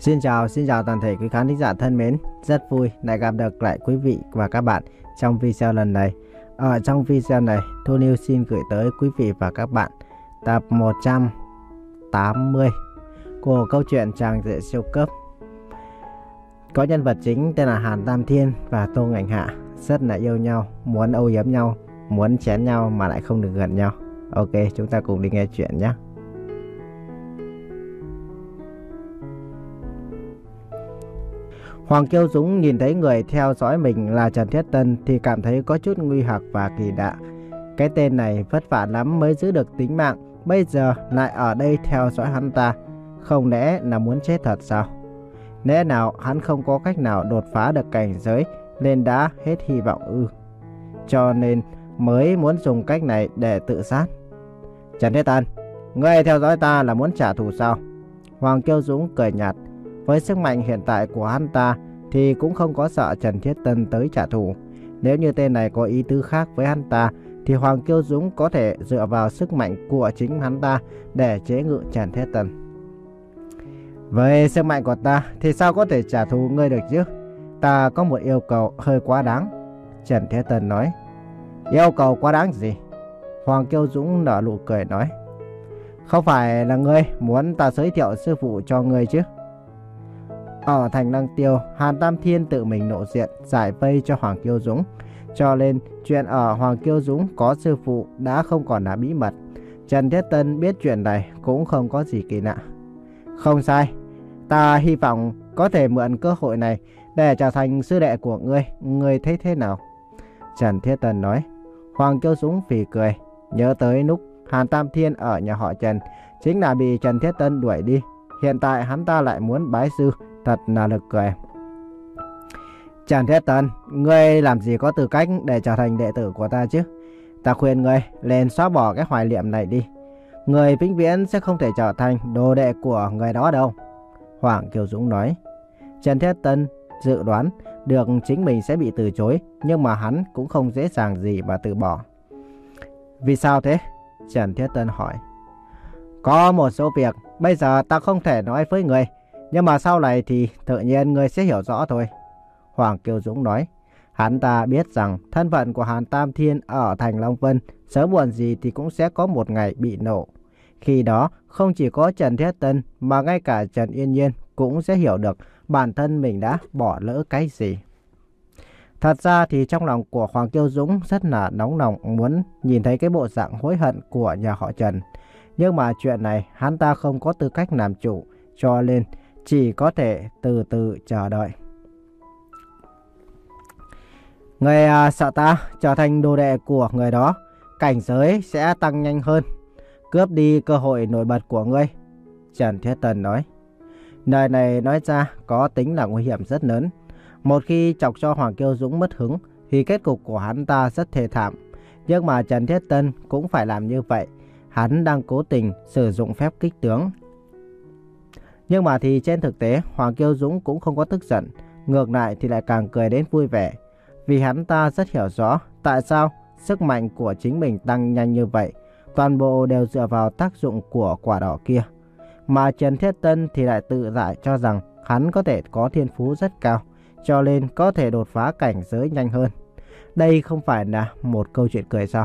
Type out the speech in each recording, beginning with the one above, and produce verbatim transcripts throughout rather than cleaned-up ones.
Xin chào, xin chào toàn thể quý khán thính giả thân mến. Rất vui lại gặp được lại quý vị và các bạn trong video lần này. Ở trong video này, Thu Niu xin gửi tới quý vị và các bạn tập một trăm tám mươi của câu chuyện Chàng Rể Siêu Cấp. Có nhân vật chính tên là Hàn Tam Thiên và Tô Ngạnh Hạ, rất là yêu nhau, muốn âu yếm nhau, muốn chén nhau mà lại không được gần nhau. Ok, chúng ta cùng đi nghe chuyện nhé. Hoàng Kiêu Dũng nhìn thấy người theo dõi mình là Trần Thiết Tân thì cảm thấy có chút nguy hoặc và kỳ lạ. Cái tên này vất vả lắm mới giữ được tính mạng, bây giờ lại ở đây theo dõi hắn ta, không lẽ là muốn chết thật sao? Lẽ nào hắn không có cách nào đột phá được cảnh giới nên đã hết hy vọng ư? Cho nên mới muốn dùng cách này để tự sát. Trần Thiết Tân, ngươi theo dõi ta là muốn trả thù sao? Hoàng Kiêu Dũng cười nhạt. Với sức mạnh hiện tại của hắn ta thì cũng không có sợ Trần Thiết Tân tới trả thù. Nếu như tên này có ý tứ khác với hắn ta thì Hoàng Kiêu Dũng có thể dựa vào sức mạnh của chính hắn ta để chế ngự Trần Thiết Tân. Với sức mạnh của ta thì sao có thể trả thù ngươi được chứ? Ta có một yêu cầu hơi quá đáng. Trần Thiết Tân nói. Yêu cầu quá đáng gì? Hoàng Kiêu Dũng nở nụ cười nói. Không phải là ngươi muốn ta giới thiệu sư phụ cho ngươi chứ? Ở thành Lăng Tiêu, Hàn Tam Thiên tự mình lộ diện giải vây cho Hoàng Kiêu Dũng. Cho nên chuyện ở Hoàng Kiêu Dũng có sư phụ đã không còn là bí mật. Trần Thiết Tân biết chuyện này cũng không có gì kỳ lạ. Không sai, ta hy vọng có thể mượn cơ hội này để trở thành sư đệ của ngươi. Ngươi thấy thế nào? Trần Thiết Tân nói. Hoàng Kiêu Dũng phì cười, nhớ tới lúc Hàn Tam Thiên ở nhà họ Trần chính là bị Trần Thiết Tân đuổi đi. Hiện tại hắn ta lại muốn bái sư, thật là lực cười. Trần Thiết Tân, ngươi làm gì có tư cách để trở thành đệ tử của ta chứ? Ta khuyên ngươi lên xóa bỏ cái hoài niệm này đi. Ngươi vĩnh viễn sẽ không thể trở thành đồ đệ của người đó đâu. Hoàng Kiêu Dũng nói. Trần Thiết Tân dự đoán được chính mình sẽ bị từ chối, nhưng mà hắn cũng không dễ dàng gì mà từ bỏ. Vì sao thế? Trần Thiết Tân hỏi. Có một số việc bây giờ ta không thể nói với ngươi, nhưng mà sau này thì tự nhiên ngươi sẽ hiểu rõ thôi. Hoàng Kiêu Dũng nói. Hắn ta biết rằng thân phận của Hàn Tam Thiên ở thành Long Vân sớm muộn gì thì cũng sẽ có một ngày bị nổ. Khi đó không chỉ có Trần Thiết Tân mà ngay cả Trần Yên Nhiên cũng sẽ hiểu được bản thân mình đã bỏ lỡ cái gì. Thật ra thì trong lòng của Hoàng Kiêu Dũng rất là nóng lòng muốn nhìn thấy cái bộ dạng hối hận của nhà họ Trần. Nhưng mà chuyện này hắn ta không có tư cách làm chủ, cho nên chỉ có thể từ từ chờ đợi. Người à, sợ ta trở thành đồ đệ của người đó, cảnh giới sẽ tăng nhanh hơn, cướp đi cơ hội nổi bật của ngươi. Trần Thiết Tân nói. Lời này nói ra có tính là nguy hiểm rất lớn. Một khi chọc cho Hoàng Kiêu Dũng mất hứng thì kết cục của hắn ta rất thê thảm. Nhưng mà Trần Thiết Tân cũng phải làm như vậy. Hắn đang cố tình sử dụng phép kích tướng. Nhưng mà thì trên thực tế Hoàng Kiêu Dũng cũng không có tức giận, ngược lại thì lại càng cười đến vui vẻ. Vì hắn ta rất hiểu rõ tại sao sức mạnh của chính mình tăng nhanh như vậy, toàn bộ đều dựa vào tác dụng của quả đỏ kia. Mà Trần Thiết Tân thì lại tự giải cho rằng hắn có thể có thiên phú rất cao, cho nên có thể đột phá cảnh giới nhanh hơn. Đây không phải là một câu chuyện cười sao?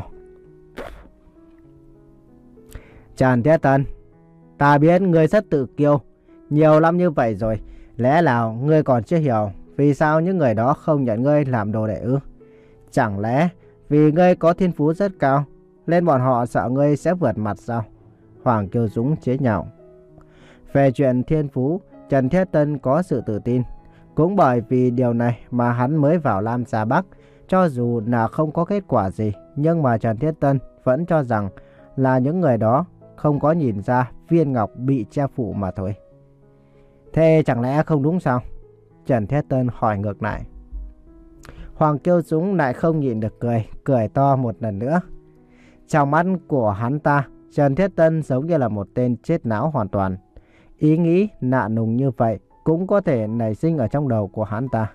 Trần Thiết Tân, ta biết ngươi rất tự kiêu, nhiều năm như vậy rồi, lẽ nào ngươi còn chưa hiểu vì sao những người đó không nhận ngươi làm đồ đệ ư? Chẳng lẽ vì ngươi có thiên phú rất cao nên bọn họ sợ ngươi sẽ vượt mặt sao? Hoàng Kiêu Dũng chế nhạo. Về chuyện thiên phú, Trần Thiết Tân có sự tự tin. Cũng bởi vì điều này mà hắn mới vào Lam Gia Bắc. Cho dù là không có kết quả gì, nhưng mà Trần Thiết Tân vẫn cho rằng là những người đó không có nhìn ra viên ngọc bị che phủ mà thôi. Thế chẳng lẽ không đúng sao? Trần Thiết Tân hỏi ngược lại. Hoàng Kiêu Dũng lại không nhịn được cười, cười to một lần nữa. Trong mắt của hắn ta, Trần Thiết Tân giống như là một tên chết não hoàn toàn. Ý nghĩ lạ lùng như vậy cũng có thể nảy sinh ở trong đầu của hắn ta.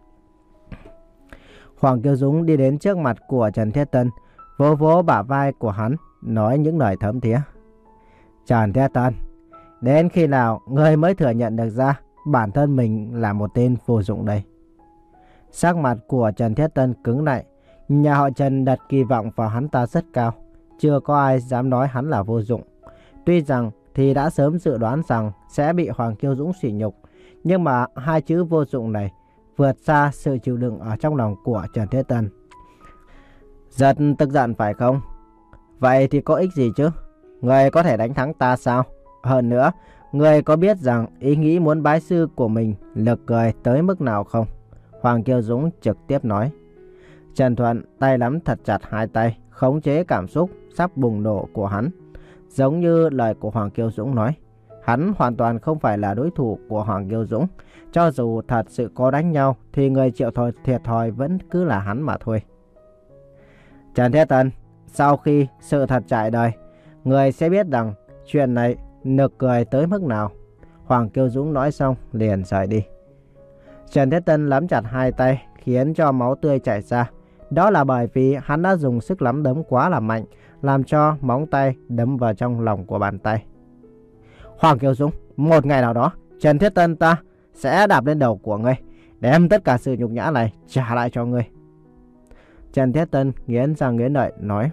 Hoàng Kiêu Dũng đi đến trước mặt của Trần Thiết Tân, vỗ vỗ bả vai của hắn, nói những lời thấm thía. Trần Thiết Tân, đến khi nào ngươi mới thừa nhận được ra bản thân mình là một tên vô dụng đây. Sắc mặt của Trần Thiết Tân cứng lại. Nhà họ Trần đặt kỳ vọng vào hắn ta rất cao. Chưa có ai dám nói hắn là vô dụng. Tuy rằng thì đã sớm dự đoán rằng sẽ bị Hoàng Kiêu Dũng sỉ nhục, nhưng mà hai chữ vô dụng này vượt xa sự chịu đựng ở trong lòng của Trần Thiết Tân. Rất tức giận phải không? Vậy thì có ích gì chứ? Người có thể đánh thắng ta sao? Hơn nữa, người có biết rằng ý nghĩ muốn bái sư của mình lực cười tới mức nào không? Hoàng Kiêu Dũng trực tiếp nói. Trần Thuận tay nắm thật chặt hai tay, khống chế cảm xúc sắp bùng nổ của hắn. Giống như lời của Hoàng Kiêu Dũng nói, hắn hoàn toàn không phải là đối thủ của Hoàng Kiêu Dũng. Cho dù thật sự có đánh nhau thì người chịu thôi thiệt thòi vẫn cứ là hắn mà thôi. Trần Thiết Tân, sau khi sự thật trải đời, người sẽ biết rằng chuyện này nực cười tới mức nào. Hoàng Kiêu Dũng nói xong liền rời đi. Trần Thiết Tân nắm chặt hai tay khiến cho máu tươi chảy ra. Đó là bởi vì hắn đã dùng sức nắm đấm quá là mạnh, làm cho móng tay đấm vào trong lòng của bàn tay. Hoàng Kiêu Dũng, một ngày nào đó Trần Thiết Tân ta sẽ đạp lên đầu của ngươi, đem tất cả sự nhục nhã này trả lại cho ngươi. Trần Thiết Tân nghiến răng nghiến lợi nói.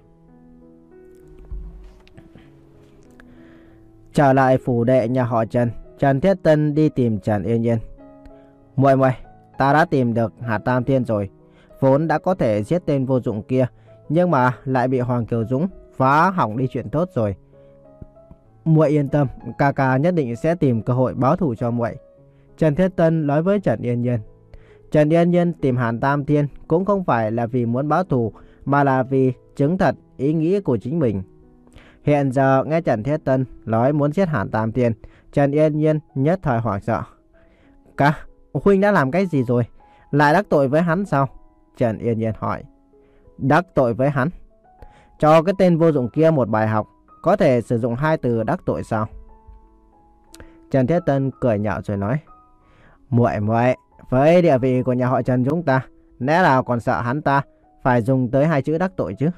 Trở lại phủ đệ nhà họ Trần, Trần Thiết Tân đi tìm Trần Yên Nhiên. Muội muội, ta đã tìm được hạt tam thiên rồi. Vốn đã có thể giết tên vô dụng kia, nhưng mà lại bị Hoàng Kiều Dũng phá hỏng đi chuyện tốt rồi. Muội yên tâm, ca ca nhất định sẽ tìm cơ hội báo thù cho muội. Trần Thiết Tân nói với Trần Yên Nhiên. Trần Yên Nhiên tìm Hàn Tam Thiên cũng không phải là vì muốn báo thù, mà là vì chứng thật ý nghĩ của chính mình. Hiện giờ nghe Trần Thiết Tân nói muốn giết Hàn Tam Thiên, Trần Yên Nhiên nhất thời hoảng sợ. Ca, huynh đã làm cái gì rồi? Lại đắc tội với hắn sao? Trần Yên Nhiên hỏi. Đắc tội với hắn? Cho cái tên vô dụng kia một bài học, có thể sử dụng hai từ đắc tội sao? Trần Thiết Tân cười nhạo rồi nói. Muội muội, với địa vị của nhà họ Trần chúng ta, lẽ nào còn sợ hắn ta phải dùng tới hai chữ đắc tội chứ?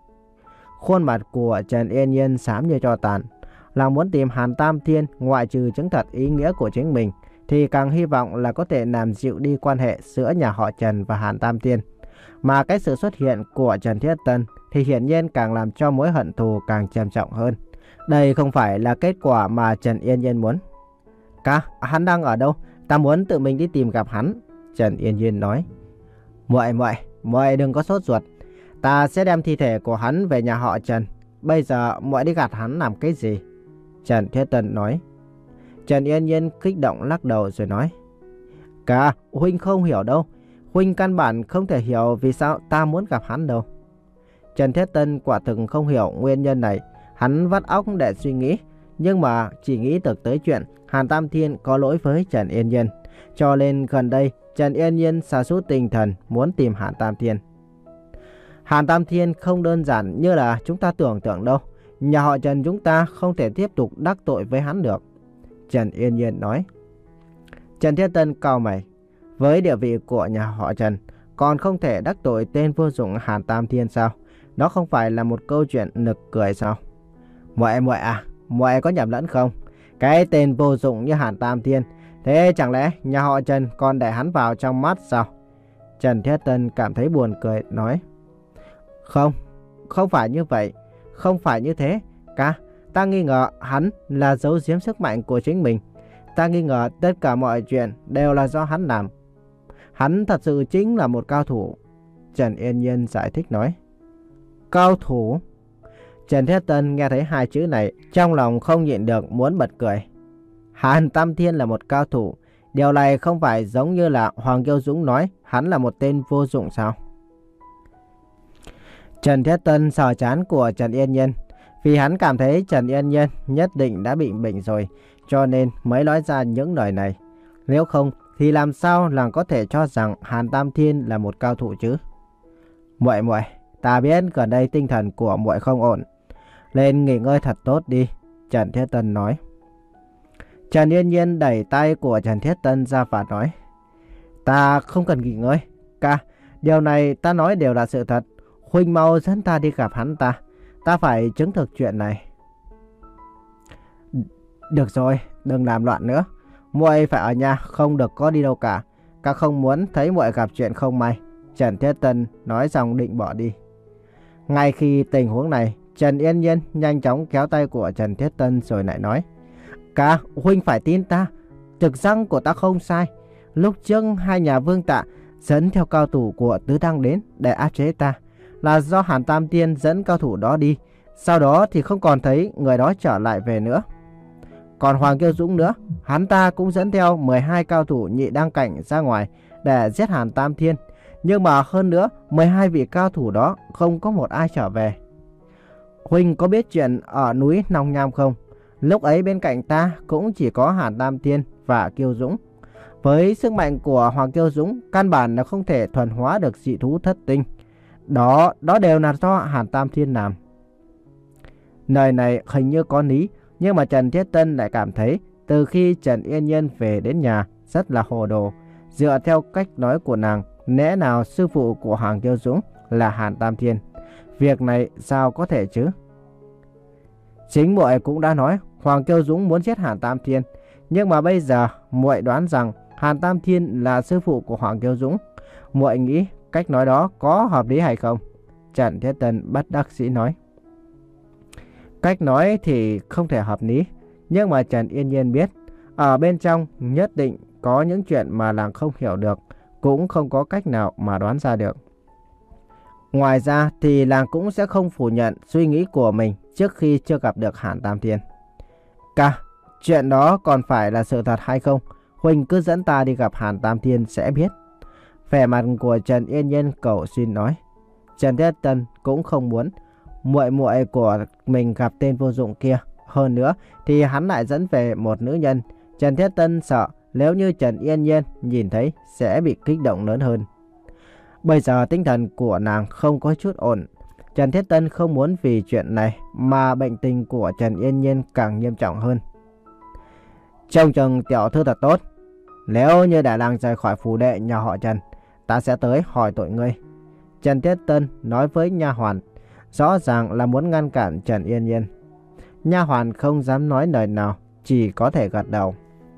Khuôn mặt của Trần Yên Nhiên xám như tro tàn. Là muốn tìm Hàn Tam Thiên, ngoại trừ chứng thật ý nghĩa của chính mình, thì càng hy vọng là có thể làm dịu đi quan hệ giữa nhà họ Trần và Hàn Tam Thiên. Mà cái sự xuất hiện của Trần Thiết Tân thì hiển nhiên càng làm cho mối hận thù càng trầm trọng hơn. Đây không phải là kết quả mà Trần Yên Nhiên muốn. Ca, hắn đang ở đâu? Ta muốn tự mình đi tìm gặp hắn. Trần Yên Nhiên nói. Muội muội, muội đừng có sốt ruột. Ta sẽ đem thi thể của hắn về nhà họ Trần. Bây giờ muội đi gạt hắn làm cái gì? Trần Thiết Tân nói. Trần Yên Nhiên kích động lắc đầu rồi nói. Ca, huynh không hiểu đâu. Huynh căn bản không thể hiểu vì sao ta muốn gặp hắn đâu. Trần Thiết Tân quả thực không hiểu nguyên nhân này. Hắn vắt óc để suy nghĩ, nhưng mà chỉ nghĩ được tới chuyện Hàn Tam Thiên có lỗi với Trần Yên Nhiên. Cho nên gần đây Trần Yên Nhiên sa sút tinh thần muốn tìm Hàn Tam Thiên. Hàn Tam Thiên không đơn giản như là chúng ta tưởng tượng đâu. Nhà họ Trần chúng ta không thể tiếp tục đắc tội với hắn được. Trần Yên Nhiên nói. Trần Thiết Tân cau mày. Với địa vị của nhà họ Trần, còn không thể đắc tội tên vô dụng Hàn Tam Thiên sao? Đó không phải là một câu chuyện nực cười sao? Muội muội à, muội có nhầm lẫn không? Cái tên vô dụng như Hàn Tam Thiên, thế chẳng lẽ nhà họ Trần còn để hắn vào trong mắt sao? Trần Thiết Tân cảm thấy buồn cười nói. Không, không phải như vậy. Không phải như thế. Ca, ta nghi ngờ hắn là giấu giếm sức mạnh của chính mình. Ta nghi ngờ tất cả mọi chuyện đều là do hắn làm. Hắn thật sự chính là một cao thủ. Trần Yên Nhiên giải thích nói. Cao thủ? Trần Thiết Tân nghe thấy hai chữ này, trong lòng không nhịn được muốn bật cười. Hàn Tam Thiên là một cao thủ. Điều này không phải giống như là Hoàng Kiêu Dũng nói hắn là một tên vô dụng sao? Trần Thiết Tân sờ trán của Trần Yên Nhiên. Vì hắn cảm thấy Trần Yên Nhiên nhất định đã bị bệnh rồi, cho nên mới nói ra những lời này. Nếu không thì làm sao là có thể cho rằng Hàn Tam Thiên là một cao thủ chứ? Muội muội, ta biết gần đây tinh thần của muội không ổn, nên nghỉ ngơi thật tốt đi. Trần Thiết Tân nói. Trần Yên Nhiên đẩy tay của Trần Thiết Tân ra và nói. Ta không cần nghỉ ngơi. Ca, điều này ta nói đều là sự thật. Huynh mau dẫn ta đi gặp hắn ta. Ta phải chứng thực chuyện này. Được rồi, đừng làm loạn nữa. muội phải ở nhà, không được có đi đâu cả. Các không muốn thấy muội gặp chuyện không may. Trần Thiết Tân nói xong định bỏ đi. Ngay khi tình huống này, Trần Yên Nhiên nhanh chóng kéo tay của Trần Thiết Tân rồi lại nói: Ca, huynh phải tin ta. Trực giác của ta không sai. Lúc trước hai nhà Vương Tạ dẫn theo cao thủ của Tứ Đăng đến để áp chế ta, là do Hàn Tam Tiên dẫn cao thủ đó đi. Sau đó thì không còn thấy người đó trở lại về nữa. Còn Hoàng Kiêu Dũng nữa, hắn ta cũng dẫn theo mười hai cao thủ nhị đăng cảnh ra ngoài để giết Hàn Tam Thiên. Nhưng mà hơn nữa, mười hai vị cao thủ đó không có một ai trở về. Huynh có biết chuyện ở núi Nong Nham không? Lúc ấy bên cạnh ta cũng chỉ có Hàn Tam Thiên và Kiêu Dũng. Với sức mạnh của Hoàng Kiêu Dũng, căn bản là không thể thuần hóa được dị thú thất tinh. Đó, đó đều là do Hàn Tam Thiên làm. Lời này hình như có lý, nhưng mà Trần Thiết Tân lại cảm thấy từ khi Trần Yên Nhiên về đến nhà rất là hồ đồ. Dựa theo cách nói của nàng, lẽ nào sư phụ của Hoàng Kiêu Dũng là Hàn Tam Thiên? Việc này sao có thể chứ? Chính muội cũng đã nói Hoàng Kiêu Dũng muốn giết Hàn Tam Thiên, nhưng mà bây giờ muội đoán rằng Hàn Tam Thiên là sư phụ của Hoàng Kiêu Dũng. Muội nghĩ cách nói đó có hợp lý hay không? Trần Thiết Tân bất đắc dĩ nói. Cách nói thì không thể hợp lý, nhưng mà Trần Yên Nhiên biết ở bên trong nhất định có những chuyện mà nàng không hiểu được, cũng không có cách nào mà đoán ra được. Ngoài ra thì nàng cũng sẽ không phủ nhận suy nghĩ của mình trước khi chưa gặp được Hàn Tam Thiên. Ca, chuyện đó còn phải là sự thật hay không? Huynh cứ dẫn ta đi gặp Hàn Tam Thiên sẽ biết. Vẻ mặt của Trần Yên Nhiên cầu xin nói. Trần Thiết Tân cũng không muốn muội muội của mình gặp tên vô dụng kia. Hơn nữa thì hắn lại dẫn về một nữ nhân. Trần Thiết Tân sợ nếu như Trần Yên Nhiên nhìn thấy sẽ bị kích động lớn hơn. Bây giờ tinh thần của nàng không có chút ổn. Trần Thiết Tân không muốn vì chuyện này mà bệnh tình của Trần Yên Nhiên càng nghiêm trọng hơn. Trông chừng tiểu thư thật tốt. Nếu như để nàng rời khỏi phủ đệ nhà họ Trần, ta sẽ tới hỏi tội ngươi. Trần Thiết Tân nói với nha hoàn, rõ ràng là muốn ngăn cản Trần Yên Nhiên. Nha hoàn không dám nói lời nào, chỉ có thể gật đầu.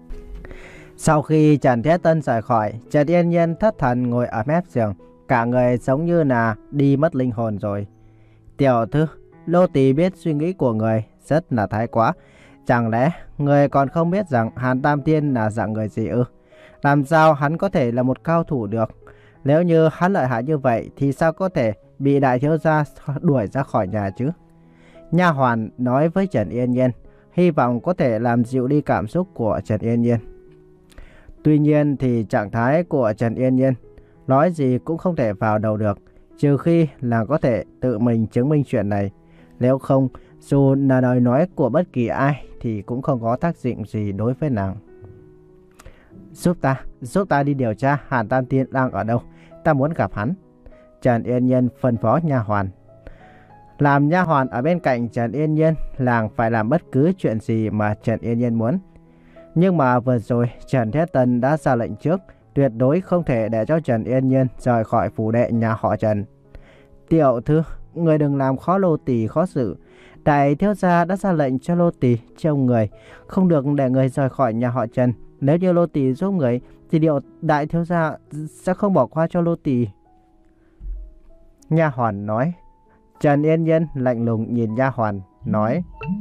Sau khi Trần Thiết Tân rời khỏi, Trần Yên Nhiên thất thần ngồi ở mép giường, cả người giống như là đi mất linh hồn rồi. Tiểu thư, nô tỳ biết suy nghĩ của người rất là thái quá. Chẳng lẽ người còn không biết rằng Hàn Tam Thiên là dạng người gì ư? Làm sao hắn có thể là một cao thủ được? Nếu như hắn lợi hại như vậy thì sao có thể bị đại thiếu gia đuổi ra khỏi nhà chứ? Nha hoàn nói với Trần Yên Nhiên, hy vọng có thể làm dịu đi cảm xúc của Trần Yên Nhiên. Tuy nhiên thì trạng thái của Trần Yên Nhiên nói gì cũng không thể vào đầu được, trừ khi là có thể tự mình chứng minh chuyện này. Nếu không, dù là lời nói của bất kỳ ai thì cũng không có tác dụng gì đối với nàng. Giúp ta, giúp ta đi điều tra Hàn Tam Thiên đang ở đâu, ta muốn gặp hắn. Trần Yên Nhiên phân phó nha hoàn. Làm nha hoàn ở bên cạnh Trần Yên Nhiên, nàng phải làm bất cứ chuyện gì mà Trần Yên Nhiên muốn. Nhưng mà vừa rồi Trần Thiết Tân đã ra lệnh trước, tuyệt đối không thể để cho Trần Yên Nhiên rời khỏi phủ đệ nhà họ Trần. Tiểu thư, người đừng làm khó nô tỳ khó xử. Đại thiếu gia đã ra lệnh cho nô tỳ trông người, không được để người rời khỏi nhà họ Trần. Nếu như nô tỳ giúp người thì điều đại thiếu gia sẽ không bỏ qua cho nô tỳ. Nha hoàn nói. Trần Yên Nhiên lạnh lùng nhìn nha hoàn nói: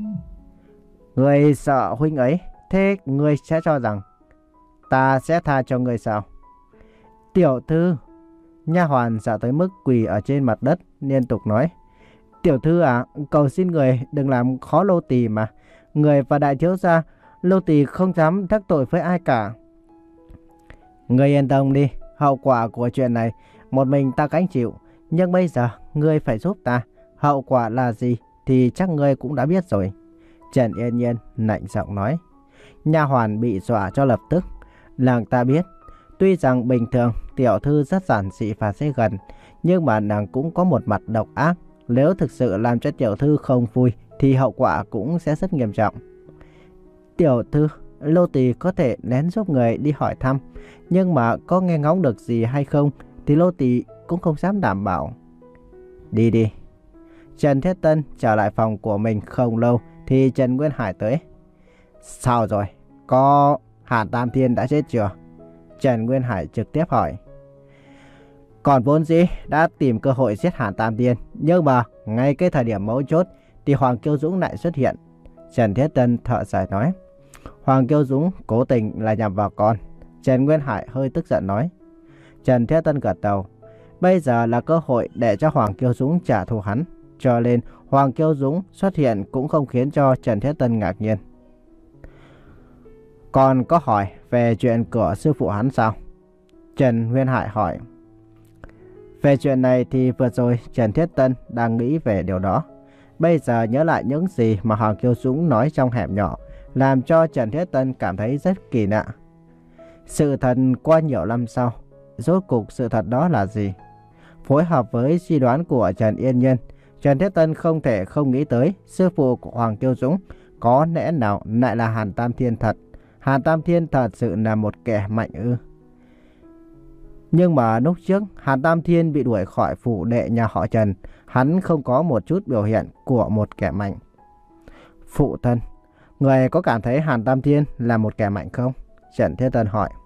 Người sợ huynh ấy, thế người sẽ cho rằng ta sẽ tha cho người sao? Tiểu thư, nha hoàn sợ tới mức quỳ ở trên mặt đất liên tục nói: Tiểu thư à, cầu xin người đừng làm khó nô tỳ mà. Người và đại thiếu gia, nô tỳ không dám đắc tội với ai cả. Người yên tâm đi, hậu quả của chuyện này một mình ta gánh chịu. Nhưng bây giờ ngươi phải giúp ta. Hậu quả là gì thì chắc ngươi cũng đã biết rồi. Trần Yên Nhiên lạnh giọng nói. Nha hoàn bị dọa cho lập tức. Nàng ta biết, tuy rằng bình thường tiểu thư rất giản dị và dễ gần, nhưng mà nàng cũng có một mặt độc ác. Nếu thực sự làm cho tiểu thư không vui thì hậu quả cũng sẽ rất nghiêm trọng. Tiểu thư, nô tỳ có thể lén giúp người đi hỏi thăm, nhưng mà có nghe ngóng được gì hay không thì nô tỳ cũng không dám đảm bảo. Đi đi. Trần Thiết Tân trở lại phòng của mình không lâu thì Trần Nguyên Hải tới. Sao rồi? Có Hàn Tam Thiên đã chết chưa? Trần Nguyên Hải trực tiếp hỏi. Còn vốn dĩ đã tìm cơ hội giết Hàn Tam Thiên, nhưng mà ngay cái thời điểm mấu chốt thì Hoàng Kiêu Dũng lại xuất hiện. Trần Thiết Tân thở dài nói. Hoàng Kiêu Dũng cố tình là nhằm vào con. Trần Nguyên Hải hơi tức giận nói. Trần Thiết Tân gật đầu. Bây giờ là cơ hội để cho Hoàng Kiêu Dũng trả thù hắn, cho nên Hoàng Kiêu Dũng xuất hiện cũng không khiến cho Trần Thiết Tân ngạc nhiên. Còn có hỏi về chuyện của sư phụ hắn sao? Trần Nguyên Hải hỏi. Về chuyện này thì vừa rồi Trần Thiết Tân đang nghĩ về điều đó. Bây giờ nhớ lại những gì mà Hoàng Kiêu Dũng nói trong hẻm nhỏ, làm cho Trần Thiết Tân cảm thấy rất kỳ lạ. Sự thật qua nhiều năm sau, rốt cuộc sự thật đó là gì? Phối hợp với suy đoán của Trần Yên Nhiên, Trần Thiết Tân không thể không nghĩ tới sư phụ của Hoàng Kiêu Dũng có lẽ nào lại là Hàn Tam Thiên thật. Hàn Tam Thiên thật sự là một kẻ mạnh ư? Nhưng mà lúc trước Hàn Tam Thiên bị đuổi khỏi phủ đệ nhà họ Trần, hắn không có một chút biểu hiện của một kẻ mạnh. Phụ thân, người có cảm thấy Hàn Tam Thiên là một kẻ mạnh không? Trần Thiết Tân hỏi.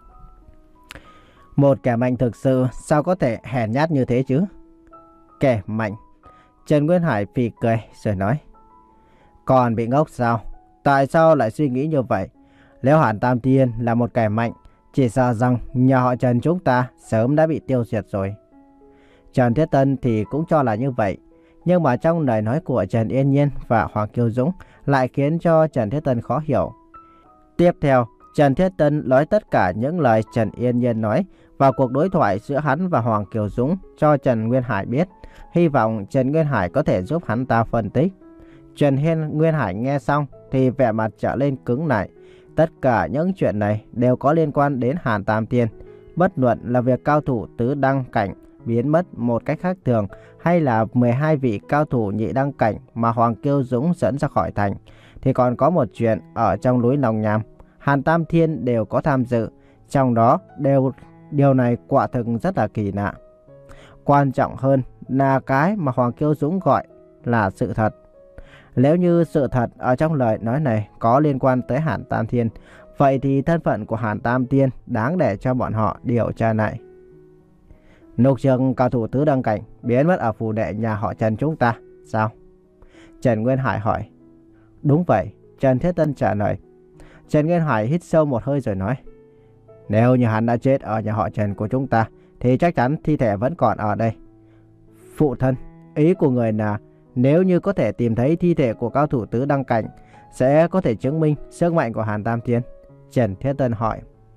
Một kẻ mạnh thực sự sao có thể hèn nhát như thế chứ? Kẻ mạnh? Trần Nguyên Hải phì cười rồi nói. Còn bị ngốc sao? Tại sao lại suy nghĩ như vậy? Nếu Hàn Tam Thiên là một kẻ mạnh, chỉ sợ rằng nhà họ Trần chúng ta sớm đã bị tiêu diệt rồi. Trần Thiết Tân thì cũng cho là như vậy. Nhưng mà trong lời nói của Trần Yên Nhiên và Hoàng Kiêu Dũng lại khiến cho Trần Thiết Tân khó hiểu. Tiếp theo, Trần Thiết Tân nói tất cả những lời Trần Yên Nhiên nói vào cuộc đối thoại giữa hắn và Hoàng Kiều Dũng cho Trần Nguyên Hải biết. Hy vọng Trần Nguyên Hải có thể giúp hắn ta phân tích. Trần Hiên Nguyên Hải nghe xong thì vẻ mặt trở lên cứng lại. Tất cả những chuyện này đều có liên quan đến Hàn Tam Thiên. Bất luận là việc cao thủ tứ đăng cảnh biến mất một cách khác thường, hay là mười hai vị cao thủ nhị đăng cảnh mà Hoàng Kiêu Dũng dẫn ra khỏi thành, thì còn có một chuyện ở trong núi Long Nham, Hàn Tam Thiên đều có tham dự. Trong đó đều điều này quả thực rất là kỳ lạ. Quan trọng hơn là cái mà Hoàng Kiêu Dũng gọi là sự thật. Nếu như sự thật ở trong lời nói này có liên quan tới Hàn Tam Thiên, vậy thì thân phận của Hàn Tam Thiên đáng để cho bọn họ điều tra lại. Lúc trước cao thủ tứ đăng cảnh biến mất ở phủ đệ nhà họ Trần chúng ta, sao? Trần Nguyên Hải hỏi. Đúng vậy, Trần Thiết Tân trả lời. Trần Nguyên Hải hít sâu một hơi rồi nói. Nếu như hắn đã chết ở nhà họ Trần của chúng ta, thì chắc chắn thi thể vẫn còn ở đây. Phụ thân, ý của người là nếu như có thể tìm thấy thi thể của cao thủ tứ đăng cảnh, sẽ có thể chứng minh sức mạnh của Hàn Tam Thiên. Trần Thiết Tân hỏi.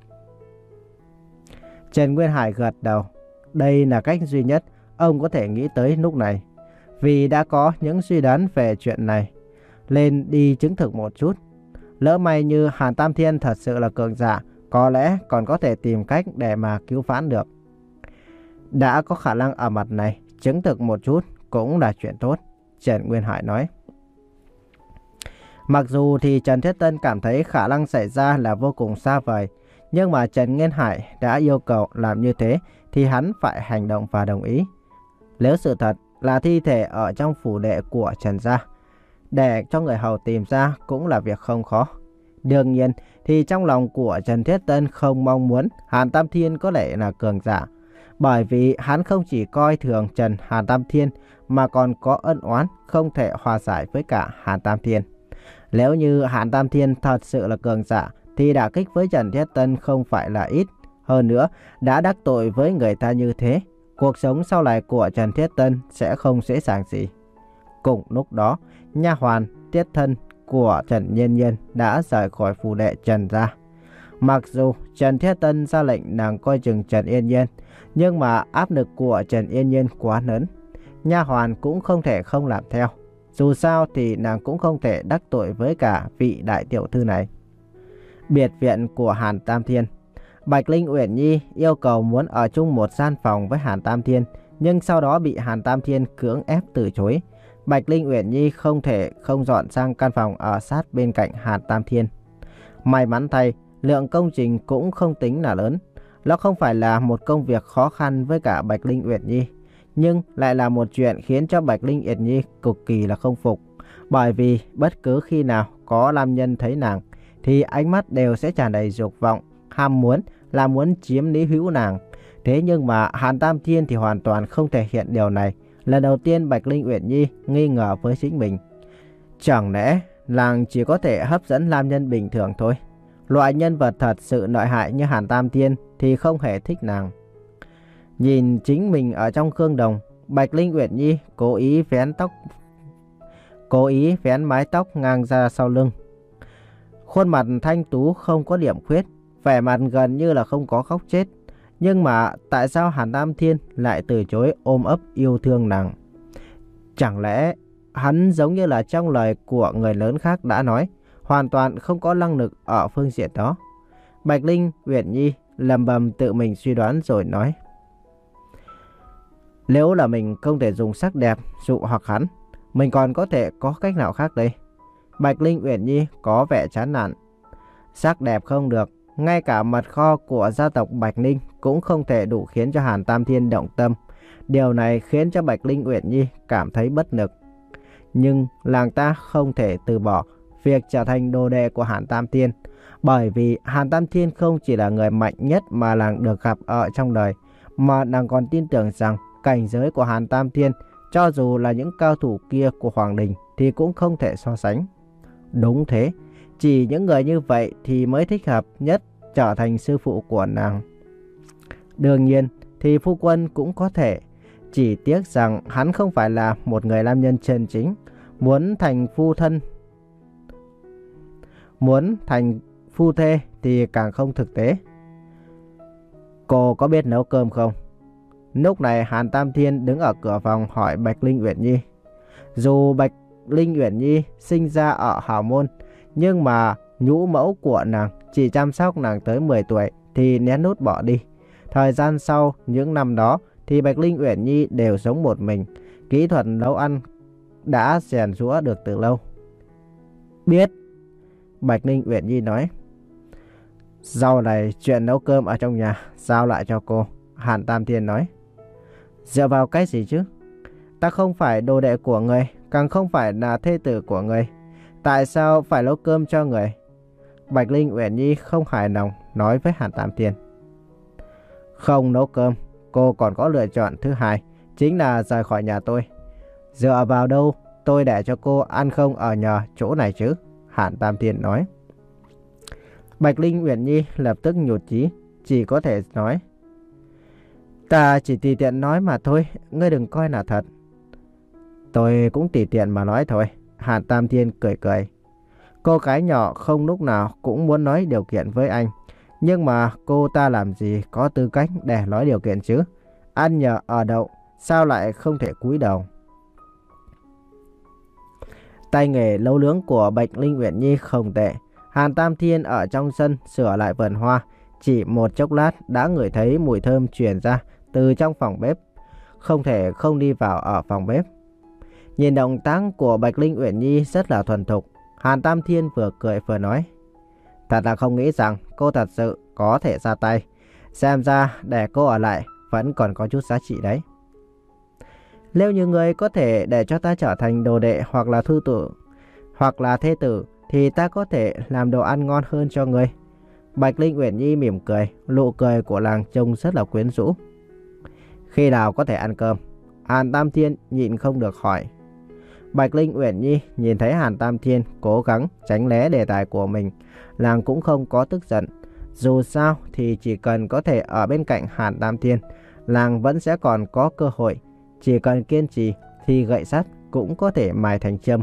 Trần Nguyên Hải gật đầu. Đây là cách duy nhất ông có thể nghĩ tới lúc này. Vì đã có những suy đoán về chuyện này, lên đi chứng thực một chút. Lỡ may như Hàn Tam Thiên thật sự là cường giả, có lẽ còn có thể tìm cách để mà cứu vãn được. Đã có khả năng ở mặt này, chứng thực một chút cũng là chuyện tốt, Trần Nguyên Hải nói. Mặc dù thì Trần Thiết Tân cảm thấy khả năng xảy ra là vô cùng xa vời, nhưng mà Trần Nguyên Hải đã yêu cầu làm như thế thì hắn phải hành động và đồng ý. Nếu sự thật là thi thể ở trong phủ đệ của Trần gia, để cho người hầu tìm ra cũng là việc không khó. Đương nhiên thì trong lòng của Trần Thiết Tân không mong muốn Hàn Tam Thiên có lẽ là cường giả, bởi vì hắn không chỉ coi thường Trần Hàn Tam Thiên mà còn có ân oán không thể hòa giải với cả Hàn Tam Thiên. Nếu như Hàn Tam Thiên thật sự là cường giả thì đả kích với Trần Thiết Tân không phải là ít. Hơn nữa, đã đắc tội với người ta như thế, cuộc sống sau này của Trần Thiết Tân sẽ không dễ dàng gì. Cùng lúc đó, nha hoàn tiết thân của Trần Nhiên Nhiên đã rời khỏi phủ đệ Trần gia. Mặc dù Trần Thiết Tân ra lệnh nàng coi chừng Trần Yên Nhiên, nhưng mà áp lực của Trần Yên Nhiên quá lớn, nha hoàn cũng không thể không làm theo. Dù sao thì nàng cũng không thể đắc tội với cả vị đại tiểu thư này. Biệt viện của Hàn Tam Thiên. Bạch Linh Uyển Nhi yêu cầu muốn ở chung một gian phòng với Hàn Tam Thiên, nhưng sau đó bị Hàn Tam Thiên cưỡng ép từ chối. Bạch Linh Uyển Nhi không thể không dọn sang căn phòng ở sát bên cạnh Hàn Tam Thiên. May mắn thay, lượng công trình cũng không tính là lớn. Nó không phải là một công việc khó khăn với cả Bạch Linh Uyển Nhi, nhưng lại là một chuyện khiến cho Bạch Linh Uyển Nhi cực kỳ là không phục. Bởi vì bất cứ khi nào có nam nhân thấy nàng, thì ánh mắt đều sẽ tràn đầy dục vọng, ham muốn là muốn chiếm lý hữu nàng. Thế nhưng mà Hàn Tam Thiên thì hoàn toàn không thể hiện điều này. Lần đầu tiên Bạch Linh Uyển Nhi nghi ngờ với chính mình. Chẳng lẽ nàng chỉ có thể hấp dẫn nam nhân bình thường thôi? Loại nhân vật thật sự lợi hại như Hàn Tam Thiên thì không hề thích nàng. Nhìn chính mình ở trong gương đồng, Bạch Linh Uyển Nhi cố ý vén tóc, cố ý vén mái tóc ngang ra sau lưng. Khuôn mặt thanh tú không có điểm khuyết, vẻ mặt gần như là không có khóc chết. Nhưng mà tại sao Hàn Tam Thiên lại từ chối ôm ấp yêu thương nàng? Chẳng lẽ hắn giống như là trong lời của người lớn khác đã nói, hoàn toàn không có năng lực ở phương diện đó? Bạch Linh Uyển Nhi lầm bầm tự mình suy đoán rồi nói. Nếu là mình không thể dùng sắc đẹp dụ hoặc hắn, mình còn có thể có cách nào khác đây? Bạch Linh Uyển Nhi có vẻ chán nản. Sắc đẹp không được, ngay cả mật kho của gia tộc Bạch Ninh cũng không thể đủ khiến cho Hàn Tam Thiên động tâm. Điều này khiến cho Bạch Linh Uyển Nhi cảm thấy bất lực. Nhưng làng ta không thể từ bỏ việc trở thành đồ đệ của Hàn Tam Thiên. Bởi vì Hàn Tam Thiên không chỉ là người mạnh nhất mà làng được gặp ở trong đời, mà nàng còn tin tưởng rằng cảnh giới của Hàn Tam Thiên, cho dù là những cao thủ kia của Hoàng Đình thì cũng không thể so sánh. Đúng thế, chỉ những người như vậy thì mới thích hợp nhất trở thành sư phụ của nàng. Đương nhiên thì phu quân cũng có thể, chỉ tiếc rằng hắn không phải là một người nam nhân chân chính. Muốn thành phu thân, muốn thành phu thê thì càng không thực tế. Cô có biết nấu cơm không? Lúc này Hàn Tam Thiên đứng ở cửa phòng hỏi Bạch Linh Uyển Nhi. Dù Bạch Linh Uyển Nhi sinh ra ở hào môn, nhưng mà nhũ mẫu của nàng chỉ chăm sóc nàng tới mười tuổi thì nén nút bỏ đi. Thời gian sau những năm đó thì Bạch Linh Uyển Nhi đều sống một mình. Kỹ thuật nấu ăn đã rèn giũa được từ lâu. Biết, Bạch Linh Uyển Nhi nói. Sau này chuyện nấu cơm ở trong nhà giao lại cho cô, Hàn Tam Thiên nói. Dựa vào cái gì chứ? Ta không phải đồ đệ của người, càng không phải là thê tử của người. Tại sao phải nấu cơm cho người? Bạch Linh Uyển Nhi không hài lòng nói với Hàn Tam Thiên. Không nấu cơm, cô còn có lựa chọn thứ hai, chính là rời khỏi nhà tôi. Dựa vào đâu tôi để cho cô ăn không ở nhờ chỗ này chứ? Hàn Tam Thiên nói. Bạch Linh Uyển Nhi lập tức nhụt chí, chỉ có thể nói. Ta chỉ tùy tiện nói mà thôi, ngươi đừng coi là thật. Tôi cũng tùy tiện mà nói thôi. Hàn Tam Thiên cười cười. Cô gái nhỏ không lúc nào cũng muốn nói điều kiện với anh. Nhưng mà cô ta làm gì có tư cách để nói điều kiện chứ? Ăn nhờ ở đậu, sao lại không thể cúi đầu? Tay nghề nấu nướng của Bạch Linh Uyển Nhi không tệ. Hàn Tam Thiên ở trong sân sửa lại vườn hoa, chỉ một chốc lát đã ngửi thấy mùi thơm truyền ra từ trong phòng bếp. Không thể không đi vào ở phòng bếp. Nhìn động tác của Bạch Linh Uyển Nhi rất là thuần thục, Hàn Tam Thiên vừa cười vừa nói. Thật là không nghĩ rằng cô thật sự có thể ra tay. Xem ra để cô ở lại vẫn còn có chút giá trị đấy. Nếu như người có thể để cho ta trở thành đồ đệ hoặc là thư tử, hoặc là thê tử, thì ta có thể làm đồ ăn ngon hơn cho người. Bạch Linh Uyển Nhi mỉm cười, nụ cười của nàng trông rất là quyến rũ. Khi nào có thể ăn cơm? Hàn Tam Thiên nhịn không được hỏi. Bạch Linh Uyển Nhi nhìn thấy Hàn Tam Thiên cố gắng tránh né đề tài của mình, nàng cũng không có tức giận. Dù sao thì chỉ cần có thể ở bên cạnh Hàn Tam Thiên, nàng vẫn sẽ còn có cơ hội. Chỉ cần kiên trì thì gậy sắt cũng có thể mài thành châm.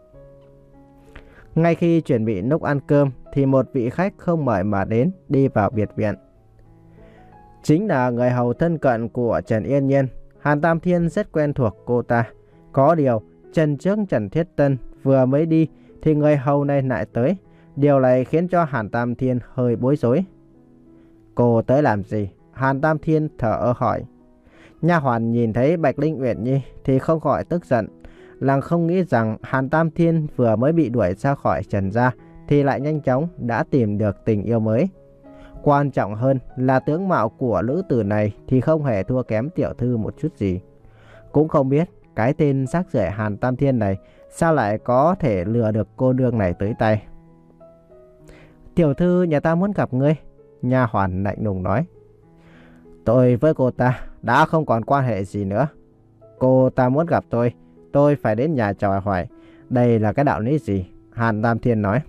Ngay khi chuẩn bị lúc ăn cơm thì một vị khách không mời mà đến đi vào biệt viện. Chính là người hầu thân cận của Trần Yên Nhiên. Hàn Tam Thiên rất quen thuộc cô ta. Có điều Trần trước Trần Thiết Tân vừa mới đi thì người hầu này lại tới. Điều này khiến cho Hàn Tam Thiên hơi bối rối. Cô tới làm gì? Hàn Tam Thiên thở ơ hỏi. Nha hoàn nhìn thấy Bạch Linh Uyển Nhi thì không khỏi tức giận. Nàng không nghĩ rằng Hàn Tam Thiên vừa mới bị đuổi ra khỏi Trần gia thì lại nhanh chóng đã tìm được tình yêu mới. Quan trọng hơn là tướng mạo của nữ tử này thì không hề thua kém tiểu thư một chút gì. Cũng không biết cái tên rác rưởi Hàn Tam Thiên này sao lại có thể lừa được cô nương này tới tay. Tiểu thư nhà ta muốn gặp ngươi, nha hoàn lạnh lùng nói. Tôi với cô ta đã không còn quan hệ gì nữa. Cô ta muốn gặp tôi, tôi phải đến nhà chào hỏi. Đây là cái đạo lý gì? Hàn Tam Thiên nói.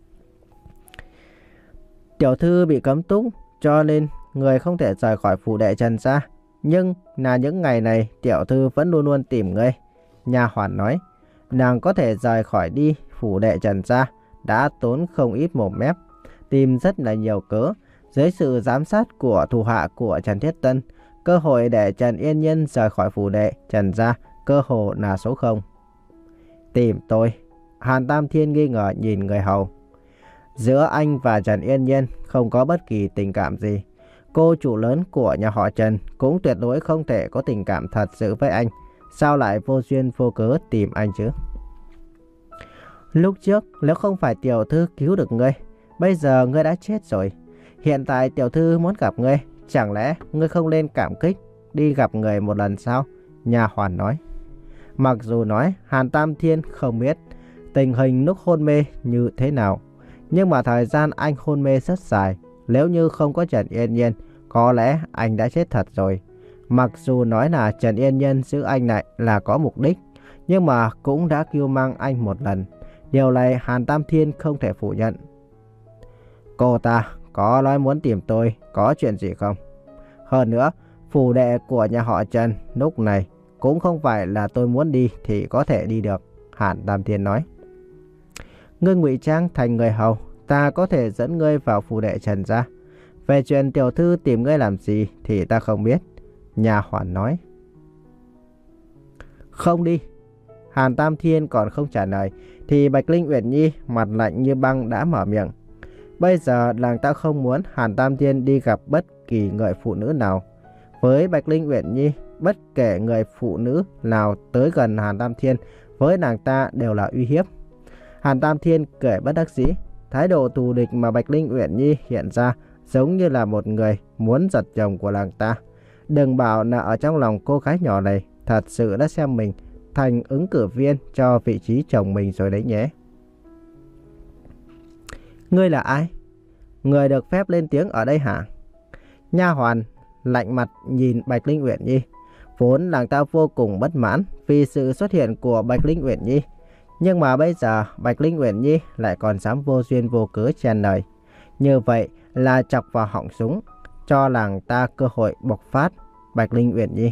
Tiểu thư bị cấm túc, cho nên người không thể rời khỏi phủ đệ Trần gia. Nhưng là những ngày này tiểu thư vẫn luôn luôn tìm ngươi, nha hoàn nói. Nàng có thể rời khỏi đi phủ đệ Trần gia đã tốn không ít mồm mép, tìm rất là nhiều cớ. Dưới sự giám sát của thủ hạ của Trần Thiết Tân, cơ hội để Trần Yên Nhiên rời khỏi phủ đệ Trần gia cơ hồ là số không. Tìm tôi? Hàn Tam Thiên nghi ngờ nhìn người hầu. Giữa anh và Trần Yên Nhiên không có bất kỳ tình cảm gì. Cô chủ lớn của nhà họ Trần cũng tuyệt đối không thể có tình cảm thật sự với anh. Sao lại vô duyên vô cớ tìm anh chứ? Lúc trước nếu không phải tiểu thư cứu được ngươi, bây giờ ngươi đã chết rồi. Hiện tại tiểu thư muốn gặp ngươi, chẳng lẽ ngươi không nên cảm kích đi gặp người một lần sao? Nhà hoàn nói. Mặc dù nói Hàn Tam Thiên không biết tình hình lúc hôn mê như thế nào, nhưng mà thời gian anh hôn mê rất dài. Nếu như không có Trần Yên Nhiên, có lẽ anh đã chết thật rồi. Mặc dù nói là Trần Yên Nhiên giữ anh lại là có mục đích, nhưng mà cũng đã kêu mang anh một lần. Điều này Hàn Tam Thiên không thể phủ nhận. Cô ta có nói muốn tìm tôi, có chuyện gì không? Hơn nữa, phủ đệ của nhà họ Trần lúc này cũng không phải là tôi muốn đi thì có thể đi được, Hàn Tam Thiên nói. Ngươi ngụy trang thành người hầu, ta có thể dẫn ngươi vào phủ đệ Trần gia. Về chuyện tiểu thư tìm ngươi làm gì thì ta không biết, nhà hoàn nói. Không đi. Hàn Tam Thiên còn không trả lời thì Bạch Linh Uyển Nhi mặt lạnh như băng đã mở miệng. Bây giờ nàng ta không muốn Hàn Tam Thiên đi gặp bất kỳ người phụ nữ nào. Với Bạch Linh Uyển Nhi, bất kể người phụ nữ nào tới gần Hàn Tam Thiên với nàng ta đều là uy hiếp. Hàn Tam Thiên cười bất đắc dĩ. Thái độ thù địch mà Bạch Linh Uyển Nhi hiện ra giống như là một người muốn giật chồng của nàng ta. Đừng bảo là ở trong lòng cô gái nhỏ này thật sự đã xem mình thành ứng cử viên cho vị trí chồng mình rồi đấy nhé. Ngươi là ai? Người được phép lên tiếng ở đây hả? Nha hoàn lạnh mặt nhìn Bạch Linh Uyển Nhi. Vốn nàng ta vô cùng bất mãn vì sự xuất hiện của Bạch Linh Uyển Nhi. Nhưng mà bây giờ Bạch Linh Uyển Nhi lại còn dám vô duyên vô cớ chen lời. Như vậy là chọc vào họng súng, cho nàng ta cơ hội bộc phát. Bạch Linh Uyển Nhi.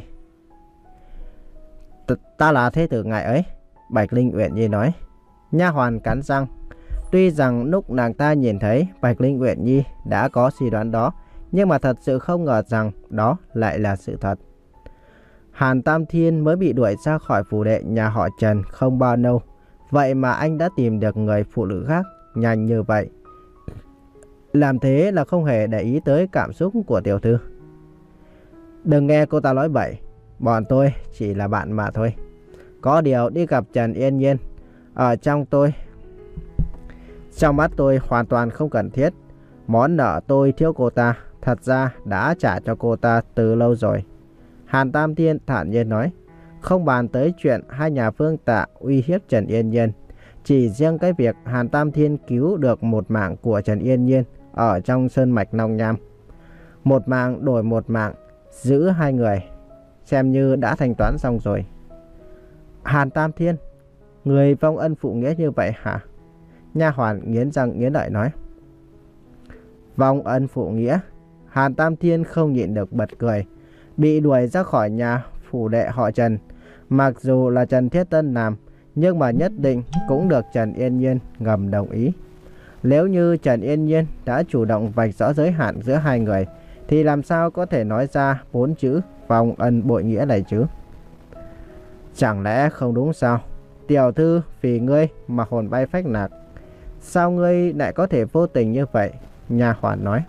Ta là thế tử ngài ấy, Bạch Linh Uyển Nhi nói. Nha hoàn cắn răng. Tuy rằng lúc nàng ta nhìn thấy Bạch Linh Uyển Nhi đã có suy đoán đó, nhưng mà thật sự không ngờ rằng đó lại là sự thật. Hàn Tam Thiên mới bị đuổi ra khỏi phủ đệ nhà họ Trần không bao lâu, vậy mà anh đã tìm được người phụ nữ khác nhanh như vậy. Làm thế là không hề để ý tới cảm xúc của tiểu thư. Đừng nghe cô ta nói bậy, bọn tôi chỉ là bạn mà thôi. Có điều đi gặp Trần Yên Nhiên, ở trong tôi Trong mắt tôi hoàn toàn không cần thiết. Món nợ tôi thiếu cô ta thật ra đã trả cho cô ta từ lâu rồi, Hàn Tam Thiên thản nhiên nói. Không bàn tới chuyện hai nhà Phương Tạ uy hiếp Trần Yên Nhiên, chỉ riêng cái việc Hàn Tam Thiên cứu được một mạng của Trần Yên Nhiên ở trong sơn mạch Long Nham, một mạng đổi một mạng, giữ hai người, xem như đã thanh toán xong rồi. Hàn Tam Thiên, người vong ân phụ nghĩa như vậy hả? Nha hoàn nghiến răng nghiến lợi nói. Vong ân phụ nghĩa? Hàn Tam Thiên không nhịn được bật cười. Bị đuổi ra khỏi nhà phủ đệ họ Trần, mặc dù là Trần Thiết Tân làm, nhưng mà nhất định cũng được Trần Yên Nhiên ngầm đồng ý. Nếu như Trần Yên Nhiên đã chủ động vạch rõ giới hạn giữa hai người, thì làm sao có thể nói ra bốn chữ vong ân bội nghĩa này chứ? Chẳng lẽ không đúng sao? Tiểu thư vì ngươi mà hồn bay phách lạc. Sao ngươi lại có thể vô tình như vậy? Nha hoàn nói.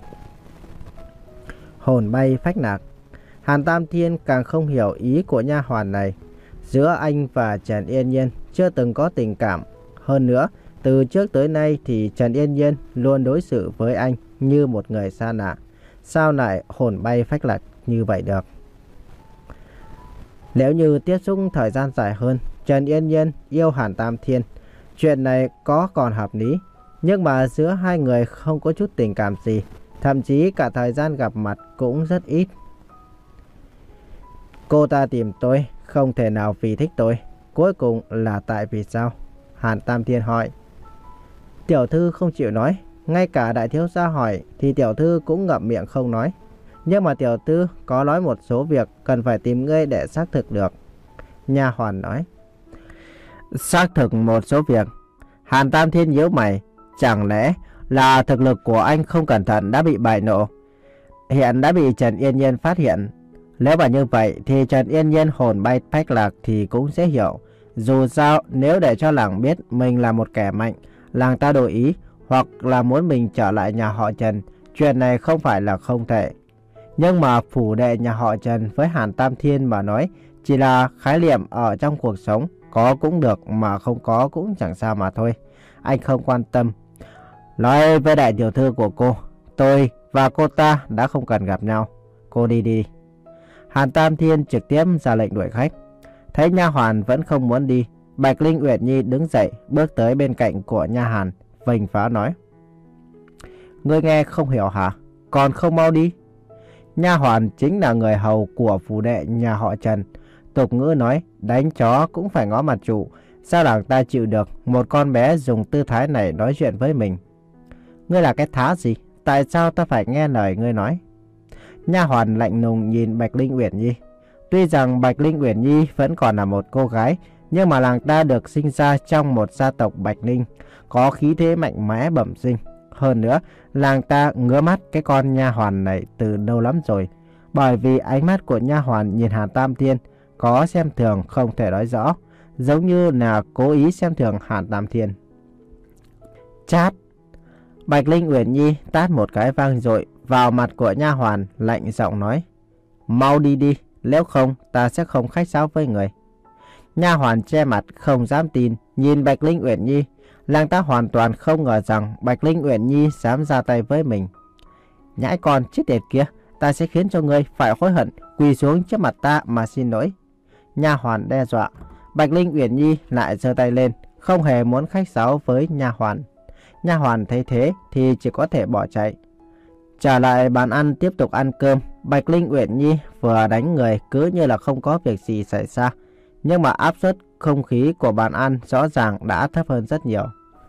Hồn bay phách lạc. Hàn Tam Thiên càng không hiểu ý của nha hoàn này. Giữa anh và Trần Yên Nhiên chưa từng có tình cảm. Hơn nữa, từ trước tới nay thì Trần Yên Nhiên luôn đối xử với anh như một người xa lạ. Sao lại hồn bay phách lạc như vậy được? Nếu như tiếp xúc thời gian dài hơn, Trần Yên Nhiên yêu Hàn Tam Thiên, chuyện này có còn hợp lý. Nhưng mà giữa hai người không có chút tình cảm gì, thậm chí cả thời gian gặp mặt cũng rất ít. Cô ta tìm tôi không thể nào vì thích tôi, cuối cùng là tại vì sao? Hàn Tam Thiên hỏi. Tiểu thư không chịu nói, ngay cả đại thiếu gia hỏi thì tiểu thư cũng ngậm miệng không nói. Nhưng mà tiểu thư có nói một số việc cần phải tìm ngươi để xác thực được. Nha hoàn nói. Xác thực một số việc? Hàn Tam Thiên nhíu mày, chẳng lẽ là thực lực của anh không cẩn thận đã bị bại lộ, hiện đã bị Trần Yên Nhiên phát hiện? Nếu mà như vậy thì Trần Yên Nhiên hồn bay phách lạc thì cũng sẽ hiểu. Dù sao nếu để cho làng biết mình là một kẻ mạnh, làng ta đổi ý hoặc là muốn mình trở lại nhà họ Trần, chuyện này không phải là không thể. Nhưng mà phủ đệ nhà họ Trần với Hàn Tam Thiên mà nói chỉ là khái niệm ở trong cuộc sống, có cũng được mà không có cũng chẳng sao mà thôi. Anh không quan tâm. Nói với đại tiểu thư của cô, tôi và cô ta đã không cần gặp nhau. Cô đi đi. Hàn Tam Thiên trực tiếp ra lệnh đuổi khách. Thấy nha hoàn vẫn không muốn đi, Bạch Linh Uyển Nhi đứng dậy bước tới bên cạnh của nha hoàn, vênh váo nói. Ngươi nghe không hiểu hả? Còn không mau đi. Nha hoàn chính là người hầu của phủ đệ nhà họ Trần. Tục ngữ nói đánh chó cũng phải ngó mặt chủ. Sao làng ta chịu được một con bé dùng tư thái này nói chuyện với mình? Ngươi là cái thá gì? Tại sao ta phải nghe lời ngươi nói? Nha hoàn lạnh lùng nhìn Bạch Linh Uyển Nhi. Tuy rằng Bạch Linh Uyển Nhi vẫn còn là một cô gái, nhưng mà làng ta được sinh ra trong một gia tộc Bạch Linh, có khí thế mạnh mẽ bẩm sinh. Hơn nữa, làng ta ngứa mắt cái con nha hoàn này từ lâu lắm rồi, bởi vì ánh mắt của nha hoàn nhìn Hàn Tam Thiên có xem thường không thể nói rõ, giống như là cố ý xem thường Hàn Tam Thiên. Chát! Bạch Linh Uyển Nhi tát một cái vang dội vào mặt của nha hoàn, lạnh giọng nói. Mau đi đi, nếu không ta sẽ không khách sáo với người. Nha hoàn che mặt không dám tin nhìn Bạch Linh Uyển Nhi. Làng ta hoàn toàn không ngờ rằng Bạch Linh Uyển Nhi dám ra tay với mình. Nhãi con chết tiệt kia, ta sẽ khiến cho ngươi phải hối hận, quỳ xuống trước mặt ta mà xin lỗi. Nha hoàn đe dọa. Bạch Linh Uyển Nhi lại giơ tay lên, không hề muốn khách sáo với nha hoàn. Nha hoàn thấy thế thì chỉ có thể bỏ chạy. Trở lại bàn ăn tiếp tục ăn cơm. Bạch Linh Uyển Nhi vừa đánh người cứ như là không có việc gì xảy ra, nhưng mà áp suất không khí của bàn ăn rõ ràng đã thấp hơn rất nhiều.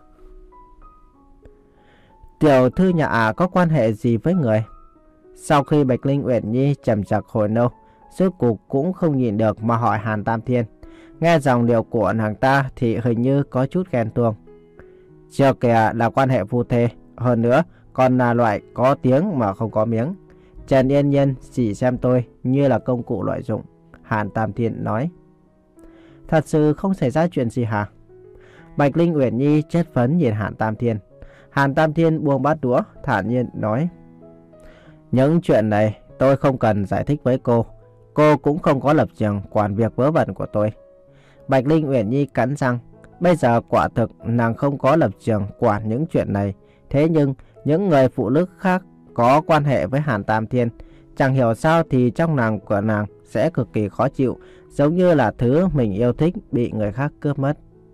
Tiểu thư nhà ả có quan hệ gì với người? Sau khi Bạch Linh Uyển Nhi trầm trặc hồi lâu, rốt cuộc cũng không nhịn được mà hỏi Hàn Tam Thiên. Nghe dòng điệu của nàng ta thì hình như có chút ghen tuông. Trước kìa là quan hệ phu thê, hơn nữa còn là loại có tiếng mà không có miếng. Trần Yên Nhiên chỉ xem tôi như là công cụ lợi dụng. Hàn Tam Thiên nói. Thật sự không xảy ra chuyện gì hả? Bạch Linh Uyển Nhi chất vấn nhìn Hàn Tam Thiên. Hàn Tam Thiên buông bát đũa, thản nhiên nói. Những chuyện này tôi không cần giải thích với cô. Cô cũng không có lập trường quản việc vớ vẩn của tôi. Bạch Linh Uyển Nhi cắn răng. Bây giờ quả thực nàng không có lập trường quản những chuyện này. Thế nhưng những người phụ nữ khác có quan hệ với Hàn Tam Thiên, chẳng hiểu sao thì trong nàng của nàng sẽ cực kỳ khó chịu, giống như là thứ mình yêu thích bị người khác cướp mất.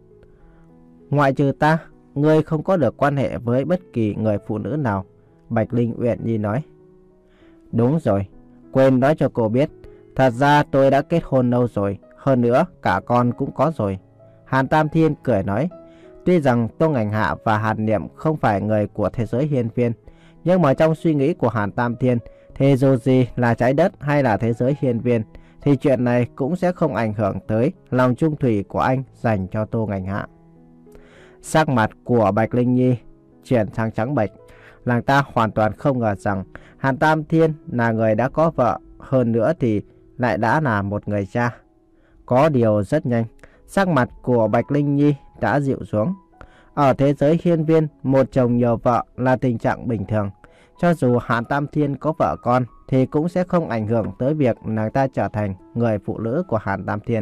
Ngoại trừ ta, ngươi không có được quan hệ với bất kỳ người phụ nữ nào. Bạch Linh Uyển Nhi nói. Đúng rồi, quên nói cho cô biết, thật ra tôi đã kết hôn lâu rồi, hơn nữa cả con cũng có rồi. Hàn Tam Thiên cười nói. Tuy rằng Tô Ngành Hạ và Hàn Niệm không phải người của thế giới hiên viên, nhưng mà trong suy nghĩ của Hàn Tam Thiên thì dù gì là trái đất hay là thế giới hiên viên thì chuyện này cũng sẽ không ảnh hưởng tới lòng trung thủy của anh dành cho Tô Ngành Hạ. Sắc mặt của Bạch Linh Nhi chuyển sang trắng bệch. Nàng ta hoàn toàn không ngờ rằng Hàn Tam Thiên là người đã có vợ, hơn nữa thì lại đã là một người cha. Có điều rất nhanh, sắc mặt của Bạch Linh Nhi đã dịu xuống. Ở thế giới hiên viên, một chồng nhiều vợ là tình trạng bình thường. Cho dù Hàn Tam Thiên có vợ con thì cũng sẽ không ảnh hưởng tới việc nàng ta trở thành người phụ nữ của Hàn Tam Thiên.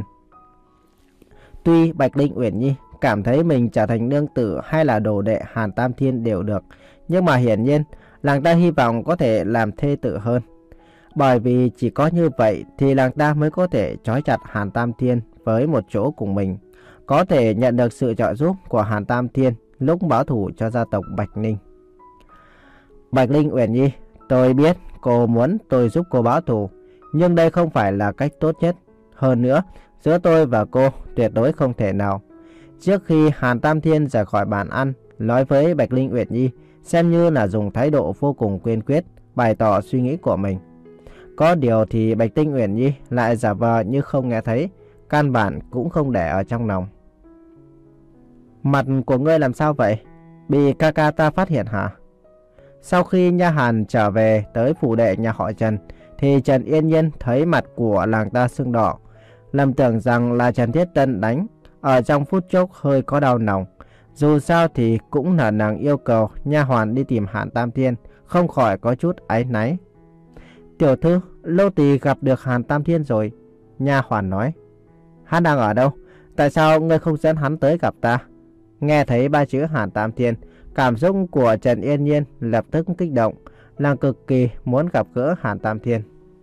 Tuy Bạch Linh Uyển Nhi cảm thấy mình trở thành nương tử hay là đồ đệ Hàn Tam Thiên đều được, nhưng mà hiển nhiên nàng ta hy vọng có thể làm thê tử hơn. Bởi vì chỉ có như vậy thì nàng ta mới có thể trói chặt Hàn Tam Thiên với một chỗ cùng mình, có thể nhận được sự trợ giúp của Hàn Tam Thiên lúc báo thù cho gia tộc Bạch Ninh. Bạch Linh Uyển Nhi, tôi biết cô muốn tôi giúp cô báo thù, nhưng đây không phải là cách tốt nhất. Hơn nữa, giữa tôi và cô tuyệt đối không thể nào. Trước khi Hàn Tam Thiên rời khỏi bàn ăn, nói với Bạch Linh Uyển Nhi, xem như là dùng thái độ vô cùng kiên quyết, bày tỏ suy nghĩ của mình. Có điều thì Bạch Linh Uyển Nhi lại giả vờ như không nghe thấy, căn bản cũng không để ở trong lòng. Mặt của ngươi làm sao vậy? Bị ca ca ta phát hiện hả? Sau khi nha Hàn trở về tới phủ đệ nhà họ Trần, thì Trần Yên Nhiên thấy mặt của làng ta sưng đỏ, lầm tưởng rằng là Trần Thiết Tân đánh. Ở trong phút chốc hơi có đau lòng. Dù sao thì cũng là nàng yêu cầu nha hoàn đi tìm Hàn Tam Thiên, không khỏi có chút áy náy. Tiểu thư, Lô Tỳ gặp được Hàn Tam Thiên rồi. Nha hoàn nói. Hắn đang ở đâu? Tại sao ngươi không dẫn hắn tới gặp ta? Nghe thấy ba chữ Hàn Tam Thiên, cảm xúc của Trần Yên Nhiên lập tức kích động, nàng cực kỳ muốn gặp gỡ Hàn Tam Thiên.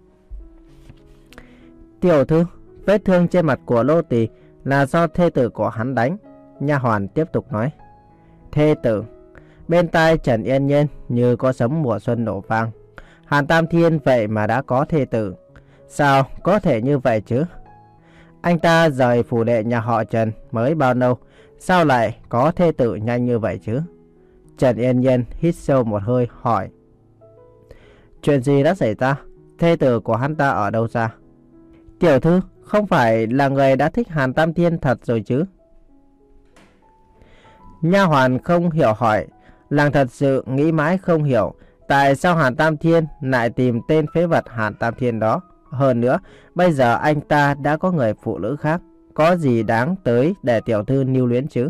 Tiểu thư, vết thương trên mặt của Lô Tỳ là do thê tử của hắn đánh. Nha hoàn tiếp tục nói. Thê tử? Bên tai Trần Yên Nhiên như có sấm mùa xuân nổ vang. Hàn Tam Thiên vậy mà đã có thê tử? Sao có thể như vậy chứ? Anh ta rời phủ đệ nhà họ Trần mới bao lâu, sao lại có thê tử nhanh như vậy chứ? Trần Yên Nhiên hít sâu một hơi hỏi. Chuyện gì đã xảy ra? Thê tử của hắn ta ở đâu ra? Tiểu thư, không phải là người đã thích Hàn Tam Thiên thật rồi chứ? Nha hoàn không hiểu hỏi. Nàng thật sự nghĩ mãi không hiểu tại sao Hàn Tam Thiên lại tìm tên phế vật Hàn Tam Thiên đó. Hơn nữa, bây giờ anh ta đã có người phụ nữ khác, có gì đáng tới để tiểu thư lưu luyến chứ?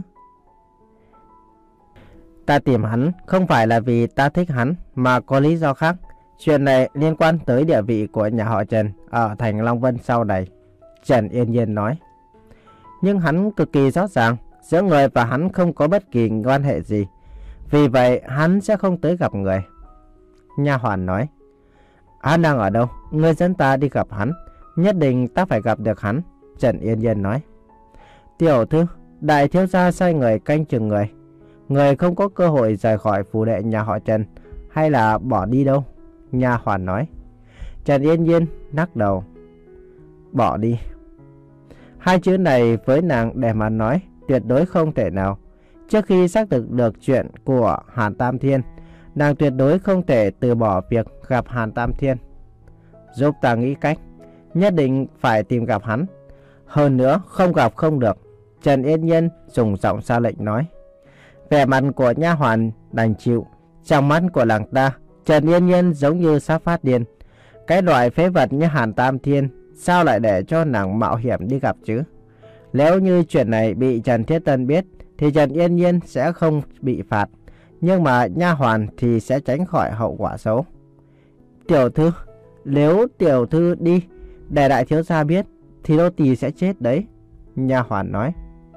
Ta tìm hắn không phải là vì ta thích hắn, mà có lý do khác. Chuyện này liên quan tới địa vị của nhà họ Trần ở thành Long Vân sau này. Trần Yên Nhiên nói. Nhưng hắn cực kỳ rõ ràng, giữa người và hắn không có bất kỳ quan hệ gì. Vì vậy hắn sẽ không tới gặp người. Nha hoàn nói. Hắn đang ở đâu? Ngươi dẫn ta đi gặp hắn. Nhất định ta phải gặp được hắn. Trần Yên Nhiên nói. Tiểu thư, đại thiếu gia sai người canh chừng người. Người không có cơ hội rời khỏi phủ đệ nhà họ Trần, hay là bỏ đi đâu? Nha hoàn nói. Trần Yên Nhiên lắc đầu. Bỏ đi. Hai chữ này với nàng để mà nói tuyệt đối không thể nào. Trước khi xác thực được chuyện của Hàn Tam Thiên, nàng tuyệt đối không thể từ bỏ việc gặp Hàn Tam Thiên. Giúp ta nghĩ cách, nhất định phải tìm gặp hắn. Hơn nữa không gặp không được. Trần Yên Nhiên dùng giọng ra lệnh nói. Vẻ mặt của nha hoàn đành chịu. Trong mắt của làng ta, Trần Yên Nhiên giống như sắp phát điên. Cái loại phế vật như Hàn Tam Thiên sao lại để cho nàng mạo hiểm đi gặp chứ? Nếu như chuyện này bị Trần Thiết Tân biết thì Trần Yên Nhiên sẽ không bị phạt, nhưng mà nha hoàn thì sẽ tránh khỏi hậu quả xấu. Tiểu thư, nếu tiểu thư đi để đại thiếu gia biết thì Lô Tỳ sẽ chết đấy. Nha hoàn nói.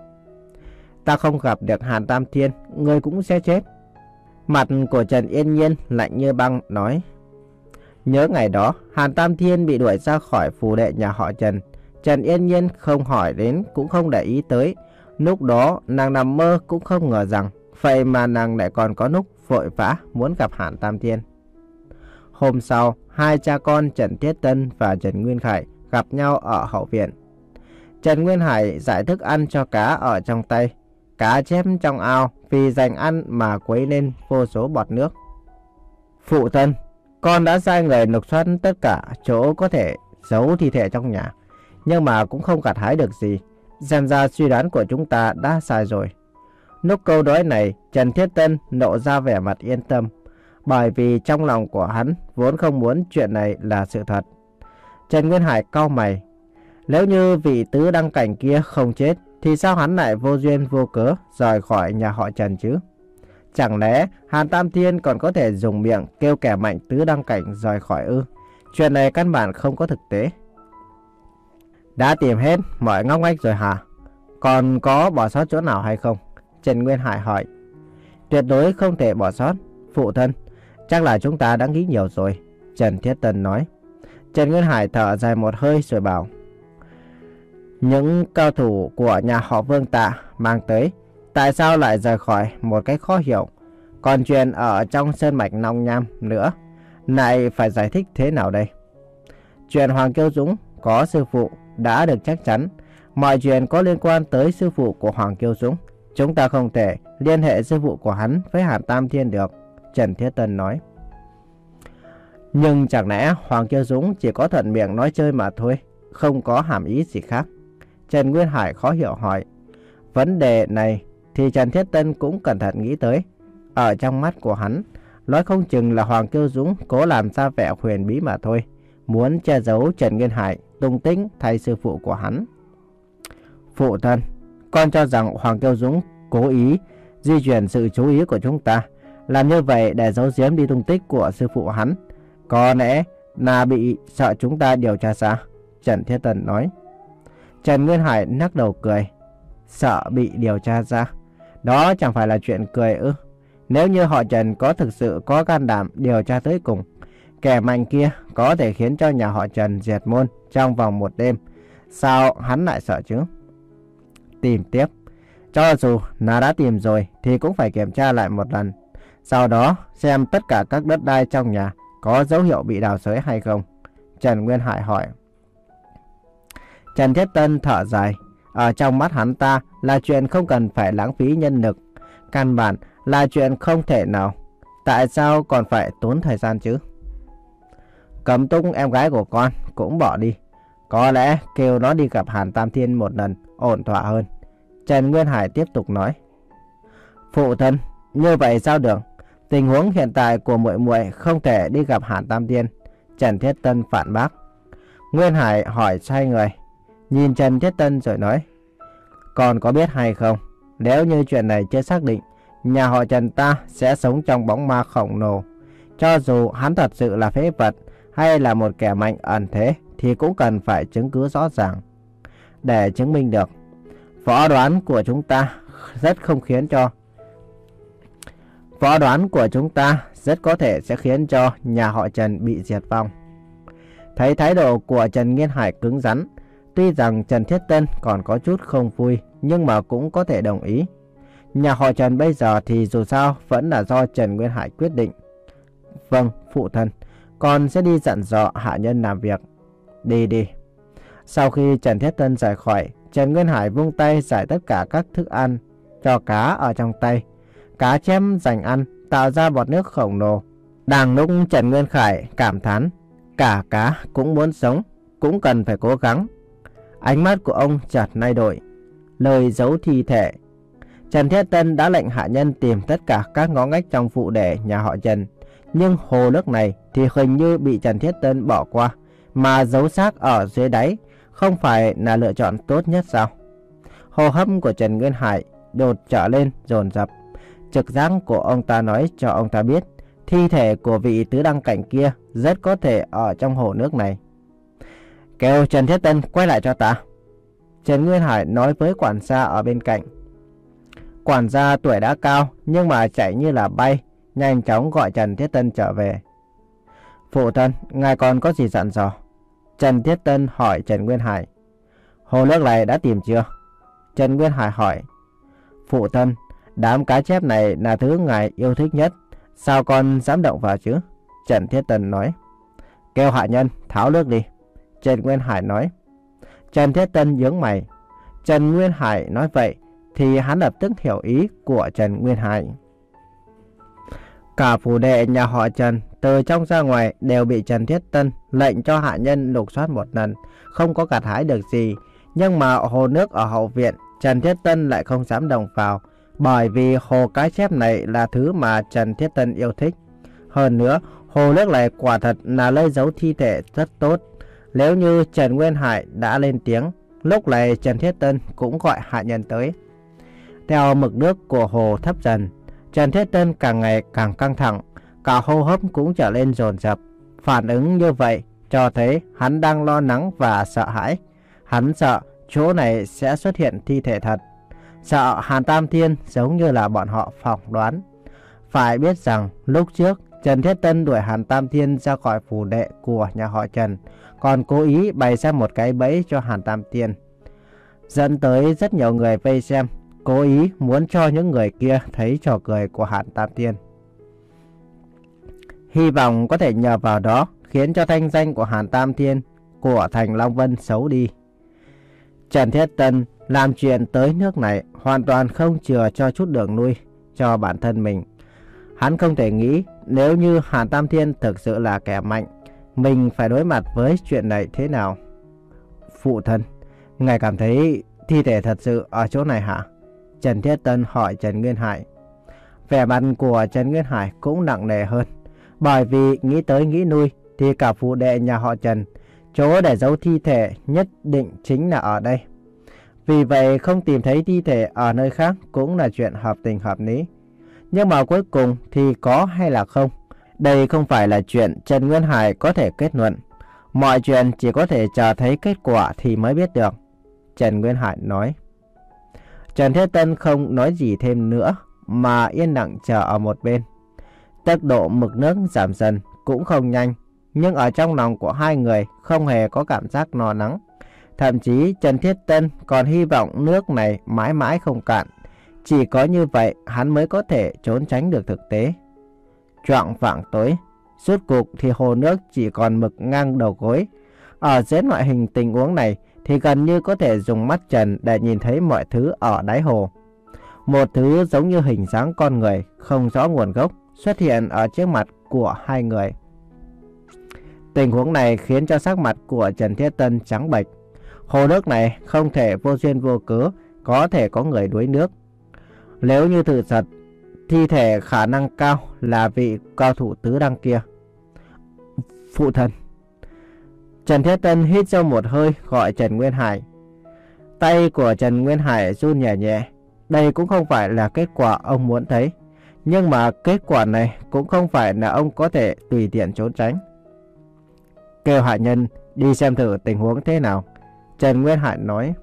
Ta không gặp được Hàn Tam Thiên, người cũng sẽ chết. Mặt của Trần Yên Nhiên lạnh như băng nói. Nhớ ngày đó Hàn Tam Thiên bị đuổi ra khỏi phủ đệ nhà họ Trần, Trần Yên Nhiên không hỏi đến cũng không để ý tới. Lúc đó nàng nằm mơ cũng không ngờ rằng vậy mà nàng lại còn có lúc vội vã muốn gặp Hàn Tam Thiên. Hôm sau, hai cha con Trần Thiết Tân và Trần Nguyên Khải gặp nhau ở hậu viện. Trần Nguyên Hải giải thức ăn cho cá ở trong tay. Cá chép trong ao vì dành ăn mà quấy lên vô số bọt nước. Phụ thân, con đã sai người lục soát tất cả chỗ có thể giấu thi thể trong nhà, nhưng mà cũng không gặt hái được gì. Xem ra suy đoán của chúng ta đã sai rồi. Lúc câu nói này, Trần Thiết Tân lộ ra vẻ mặt yên tâm, bởi vì trong lòng của hắn vốn không muốn chuyện này là sự thật. Trần Nguyên Hải cau mày. Nếu như vị tứ đăng cảnh kia không chết, thì sao hắn lại vô duyên vô cớ rời khỏi nhà họ Trần chứ? Chẳng lẽ Hàn Tam Thiên còn có thể dùng miệng kêu kẻ mạnh tứ đăng cảnh rời khỏi ư? Chuyện này căn bản không có thực tế. Đã tìm hết mọi ngóc ngách rồi hả? Còn có bỏ sót chỗ nào hay không? Trần Nguyên Hải hỏi. Tuyệt đối không thể bỏ sót. Phụ thân, chắc là chúng ta đã nghĩ nhiều rồi. Trần Thiết Tân nói. Trần Nguyên Hải thở dài một hơi rồi bảo. Những cao thủ của nhà họ Vương Tạ mang tới tại sao lại rời khỏi một cách khó hiểu. Còn chuyện ở trong sơn mạch Long Nham nữa, lại phải giải thích thế nào đây? Chuyện Hoàng Kiêu Dũng có sư phụ đã được chắc chắn. Mọi chuyện có liên quan tới sư phụ của Hoàng Kiêu Dũng, chúng ta không thể liên hệ sư phụ của hắn với Hàn Tam Thiên được, Trần Thiết Tân nói. Nhưng chẳng lẽ Hoàng Kiêu Dũng chỉ có thuận miệng nói chơi mà thôi, không có hàm ý gì khác? Trần Nguyên Hải khó hiểu hỏi. Vấn đề này thì Trần Thiết Tân cũng cẩn thận nghĩ tới. Ở trong mắt của hắn, nói không chừng là Hoàng Kiêu Dũng cố làm ra vẻ huyền bí mà thôi, muốn che giấu Trần Nguyên Hải tung tích thay sư phụ của hắn. Phụ thân, con cho rằng Hoàng Kiêu Dũng cố ý di chuyển sự chú ý của chúng ta, làm như vậy để giấu giếm đi tung tích của sư phụ hắn. Có lẽ là bị sợ chúng ta điều tra ra, Trần Thiết Tân nói. Trần Nguyên Hải lắc đầu cười. Sợ bị điều tra ra? Đó chẳng phải là chuyện cười ư? Nếu như họ Trần có thực sự có can đảm điều tra tới cùng, kẻ mạnh kia có thể khiến cho nhà họ Trần diệt môn trong vòng một đêm, sao hắn lại sợ chứ? Tìm tiếp. Cho dù là đã tìm rồi thì cũng phải kiểm tra lại một lần. Sau đó xem tất cả các đất đai trong nhà có dấu hiệu bị đào xới hay không, Trần Nguyên Hải hỏi. Trần Thiết Tân thở dài. Ở trong mắt hắn ta là chuyện không cần phải lãng phí nhân lực, căn bản là chuyện không thể nào. Tại sao còn phải tốn thời gian chứ? Cẩm Tung em gái của con cũng bỏ đi, có lẽ kêu nó đi gặp Hàn Tam Thiên một lần ổn thỏa hơn, Trần Nguyên Hải tiếp tục nói. Phụ thân, như vậy sao được? Tình huống hiện tại của muội muội không thể đi gặp Hàn Tam Thiên, Trần Thiết Tân phản bác. Nguyên Hải hỏi sai người, nhìn Trần Thiết Tân rồi nói. Con có biết hay không, nếu như chuyện này chưa xác định, nhà họ Trần ta sẽ sống trong bóng ma khổng lồ. Cho dù hắn thật sự là phế vật hay là một kẻ mạnh ẩn thế thì cũng cần phải chứng cứ rõ ràng để chứng minh được. Phỏng đoán của chúng ta rất không khiến cho Phỏng đoán của chúng ta rất có thể sẽ khiến cho nhà họ Trần bị diệt vong. Thấy thái độ của Trần Nguyên Hải cứng rắn, tuy rằng Trần Thiết Tân còn có chút không vui, nhưng mà cũng có thể đồng ý. Nhà họ Trần bây giờ thì dù sao vẫn là do Trần Nguyên Hải quyết định. Vâng, phụ thân, con sẽ đi dặn dò hạ nhân làm việc. Đi đi. Sau khi Trần Thiết Tân rời khỏi, Trần Nguyên Hải vung tay giải tất cả các thức ăn cho cá ở trong tay. Cá chém dành ăn, tạo ra bọt nước khổng lồ. Đang lúc Trần Nguyên Hải cảm thán, cả cá cũng muốn sống, cũng cần phải cố gắng. Ánh mắt của ông chợt thay đổi. Lời giấu thi thể. Trần Thiết Tân đã lệnh hạ nhân tìm tất cả các ngõ ngách trong phụ đệ nhà họ Trần. Nhưng hồ nước này thì hình như bị Trần Thiết Tân bỏ qua, mà giấu xác ở dưới đáy không phải là lựa chọn tốt nhất sao? Hô hấp của Trần Nguyên Hải đột trở lên dồn dập. Trực giác của ông ta nói cho ông ta biết thi thể của vị tứ đăng cảnh kia rất có thể ở trong hồ nước này. Kêu Trần Thiết Tân quay lại cho ta, Trần Nguyên Hải nói với quản gia ở bên cạnh. Quản gia tuổi đã cao nhưng mà chạy như là bay, nhanh chóng gọi Trần Thiết Tân trở về. Phụ thân, ngài còn có gì dặn dò? Trần Thiết Tân hỏi Trần Nguyên Hải. Hồ nước này đã tìm chưa? Trần Nguyên Hải hỏi. Phụ thân, đám cá chép này là thứ ngài yêu thích nhất, sao con dám động vào chứ? Trần Thiết Tân nói. Kêu hạ nhân tháo nước đi, Trần Nguyên Hải nói. Trần Thiết Tân nhướng mày. Trần Nguyên Hải nói vậy thì hắn lập tức hiểu ý của Trần Nguyên Hải. Cả phủ đệ nhà họ Trần từ trong ra ngoài đều bị Trần Thiết Tân lệnh cho hạ nhân lục soát một lần, không có gặt hái được gì. Nhưng mà hồ nước ở hậu viện Trần Thiết Tân lại không dám động vào, bởi vì hồ cá chép này là thứ mà Trần Thiết Tân yêu thích. Hơn nữa, hồ nước này quả thật là nơi giấu thi thể rất tốt. Nếu như Trần Nguyên Hải đã lên tiếng, lúc này Trần Thiết Tân cũng gọi hạ nhân tới. Theo mực nước của hồ thấp dần, Trần Thiết Tân càng ngày càng căng thẳng, cả hô hấp cũng trở lên dồn dập. Phản ứng như vậy cho thấy hắn đang lo lắng và sợ hãi. Hắn sợ chỗ này sẽ xuất hiện thi thể thật, sợ Hàn Tam Thiên giống như là bọn họ phỏng đoán. Phải biết rằng lúc trước Trần Thiết Tân đuổi Hàn Tam Thiên ra khỏi phủ đệ của nhà họ Trần, còn cố ý bày ra một cái bẫy cho Hàn Tam Thiên, dẫn tới rất nhiều người vây xem. cố ý muốn cho những người kia thấy trò cười của Hàn Tam Thiên. Hy vọng có thể nhờ vào đó khiến cho thanh danh của Hàn Tam Thiên, của thành Long Vân xấu đi. Trần Thiết Tân làm chuyện tới nước này hoàn toàn không chừa cho chút đường lui cho bản thân mình. Hắn không thể nghĩ nếu như Hàn Tam Thiên thực sự là kẻ mạnh, mình phải đối mặt với chuyện này thế nào. Phụ thân, ngài cảm thấy thi thể thật sự ở chỗ này hả? Trần Thiết Tân hỏi Trần Nguyên Hải. Vẻ mặt của Trần Nguyên Hải cũng nặng nề hơn, bởi vì nghĩ tới nghĩ lui thì cả phụ đệ nhà họ Trần, chỗ để giấu thi thể nhất định chính là ở đây. Vì vậy không tìm thấy thi thể ở nơi khác cũng là chuyện hợp tình hợp lý. Nhưng mà cuối cùng thì có hay là không, đây không phải là chuyện Trần Nguyên Hải có thể kết luận. Mọi chuyện chỉ có thể chờ thấy kết quả thì mới biết được. Trần Nguyên Hải nói. Trần Thiết Tân không nói gì thêm nữa mà yên lặng chờ ở một bên. Tốc độ mực nước giảm dần cũng không nhanh, nhưng ở trong lòng của hai người không hề có cảm giác lo lắng. Thậm chí Trần Thiết Tân còn hy vọng nước này mãi mãi không cạn. Chỉ có như vậy hắn mới có thể trốn tránh được thực tế. Choạng vạng tối, rốt cuộc thì hồ nước chỉ còn mực ngang đầu gối. Ở dưới loại hình tình huống này thì gần như có thể dùng mắt trần để nhìn thấy mọi thứ ở đáy hồ. Một thứ giống như hình dáng con người không rõ nguồn gốc xuất hiện ở trước mặt của hai người. Tình huống này khiến cho sắc mặt của Trần Thiết Tân trắng bệch. Hồ nước này không thể vô duyên vô cớ có thể có người đuối nước. Nếu như thực sự thi thể khả năng cao là vị cao thủ tứ đăng kia. Phụ thân. Trần Thiết Tân hít sâu một hơi gọi Trần Nguyên Hải. Tay của Trần Nguyên Hải run nhẹ nhẹ. Đây cũng không phải là kết quả ông muốn thấy. Nhưng mà kết quả này cũng không phải là ông có thể tùy tiện trốn tránh. Kêu hạ nhân đi xem thử tình huống thế nào, Trần Nguyên Hải nói.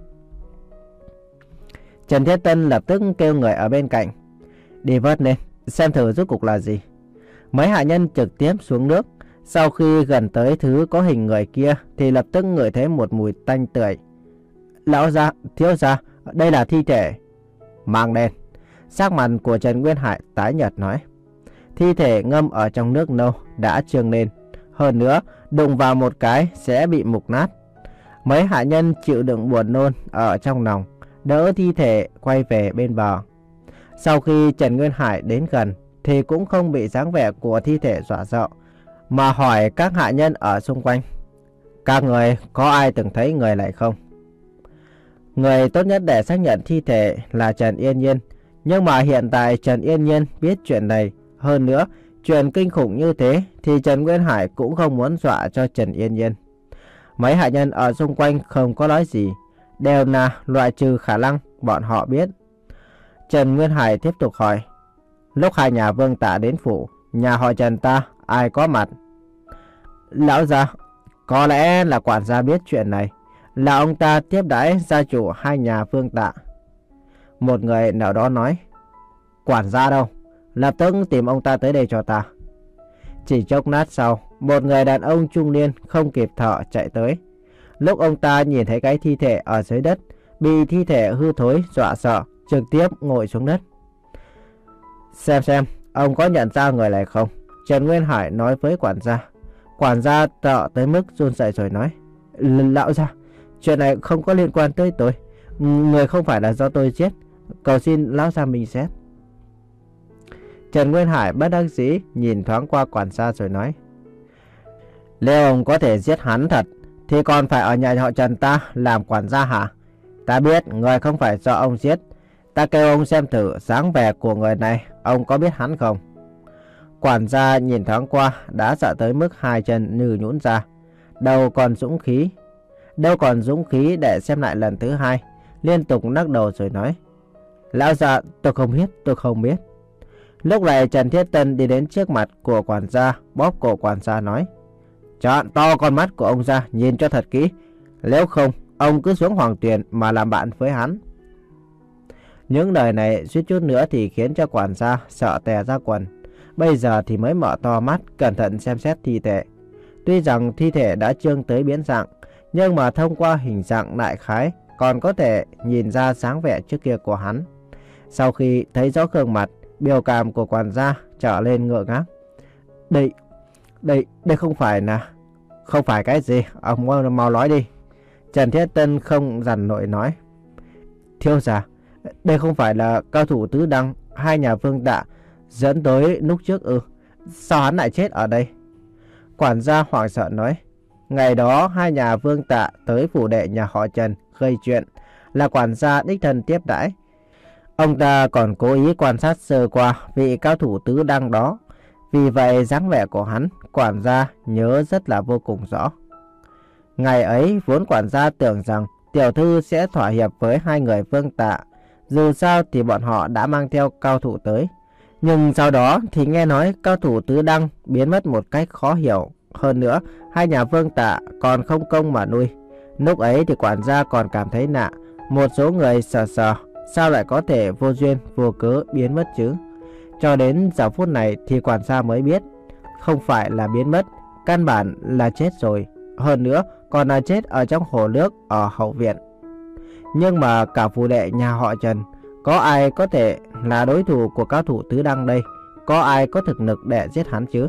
Trần Thiết Tân lập tức kêu người ở bên cạnh. Đi vớt lên, xem thử rốt cục là gì. Mấy hạ nhân trực tiếp xuống nước. Sau khi gần tới thứ có hình người kia thì lập tức ngửi thấy một mùi tanh tưởi. Lão gia, thiếu gia, đây là thi thể. Mang đen. Sắc mặt của Trần Nguyên Hải tái nhợt nói. Thi thể ngâm ở trong nước nâu đã trương lên. Hơn nữa, đụng vào một cái sẽ bị mục nát. Mấy hạ nhân chịu đựng buồn nôn ở trong lòng, đỡ thi thể quay về bên bờ. Sau khi Trần Nguyên Hải đến gần thì cũng không bị dáng vẻ của thi thể dọa sợ, mà hỏi các hạ nhân ở xung quanh. Các người có ai từng thấy người này không? Người tốt nhất để xác nhận thi thể là Trần Yên Nhiên. Nhưng mà hiện tại Trần Yên Nhiên biết chuyện này. Hơn nữa, chuyện kinh khủng như thế thì Trần Nguyên Hải cũng không muốn dọa cho Trần Yên Nhiên. Mấy hạ nhân ở xung quanh không có nói gì, đều là loại trừ khả năng bọn họ biết. Trần Nguyên Hải tiếp tục hỏi. Lúc hai nhà Vương Tạ đến phủ, nhà họ Trần ta ai có mặt? Lão gia, có lẽ là quản gia biết chuyện này, là ông ta tiếp đãi gia chủ hai nhà Vương Tạ. Một người nào đó nói. Quản gia đâu? Lập tức tìm ông ta tới đây cho ta. Chỉ chốc lát sau, một người đàn ông trung niên không kịp thở chạy tới. Lúc ông ta nhìn thấy cái thi thể ở dưới đất, bị thi thể hư thối dọa sợ, trực tiếp ngồi xuống đất. Xem xem, ông có nhận ra người này không? Trần Nguyên Hải nói với quản gia. Quản gia sợ tới mức run rẩy rồi nói. Lão gia, chuyện này không có liên quan tới tôi. Người không phải là do tôi giết. Cầu xin lão gia minh xét. Trần Nguyên Hải bất đắc dĩ nhìn thoáng qua quản gia rồi nói. Nếu ông có thể giết hắn thật thì còn phải ở nhà họ Trần ta làm quản gia hả? Ta biết người không phải do ông giết. Ta kêu ông xem thử dáng vẻ của người này, ông có biết hắn không? Quản gia nhìn thoáng qua đã sợ tới mức hai chân như nhũn ra, đầu còn dũng khí. Đâu còn dũng khí để xem lại lần thứ hai, liên tục lắc đầu rồi nói. Lão gia, tôi không biết, tôi không biết. Lúc này Trần Thiết Tân đi đến trước mặt của quản gia, bóp cổ quản gia nói. Chọn to con mắt của ông ra, nhìn cho thật kỹ. Nếu không, ông cứ xuống Hoàng Tuyền mà làm bạn với hắn. Những lời này suýt chút nữa thì khiến cho quản gia sợ tè ra quần. Bây giờ thì mới mở to mắt, cẩn thận xem xét thi thể. Tuy rằng thi thể đã trương tới biến dạng, nhưng mà thông qua hình dạng đại khái còn có thể nhìn ra dáng vẻ trước kia của hắn. Sau khi thấy rõ gương mặt, biểu cảm của quản gia trở lên ngượng ngác. Đây, đây, đây không phải là... Không phải cái gì, ông mau, mau nói đi. Trần Thiết Tân không dằn nổi nói. Thiếu gia, đây không phải là cao thủ tứ đăng hai nhà Vương Tạ dẫn tới lúc trước ư? Sao hắn lại chết ở đây? Quản gia hoảng sợ nói. Ngày đó hai nhà Vương Tạ tới phủ đệ nhà họ Trần gây chuyện, là quản gia đích thân tiếp đãi. Ông ta còn cố ý quan sát sơ qua vị cao thủ tứ đăng đó. Vì vậy dáng vẻ của hắn, quản gia nhớ rất là vô cùng rõ. Ngày ấy vốn quản gia tưởng rằng tiểu thư sẽ thỏa hiệp với hai người Vương Tạ. Dù sao thì bọn họ đã mang theo cao thủ tới. Nhưng sau đó thì nghe nói cao thủ tứ đăng biến mất một cách khó hiểu. Hơn nữa, hai nhà Vương Tạ còn không công mà nuôi. Lúc ấy thì quản gia còn cảm thấy lạ. Một số người sờ sờ, sao lại có thể vô duyên vô cớ biến mất chứ? Cho đến giờ phút này thì quản gia mới biết, không phải là biến mất, căn bản là chết rồi. Hơn nữa còn là chết ở trong hồ nước ở hậu viện. Nhưng mà cả phủ đệ nhà họ Trần, có ai có thể là đối thủ của cao thủ tứ đăng đây? Có ai có thực lực để giết hắn chứ?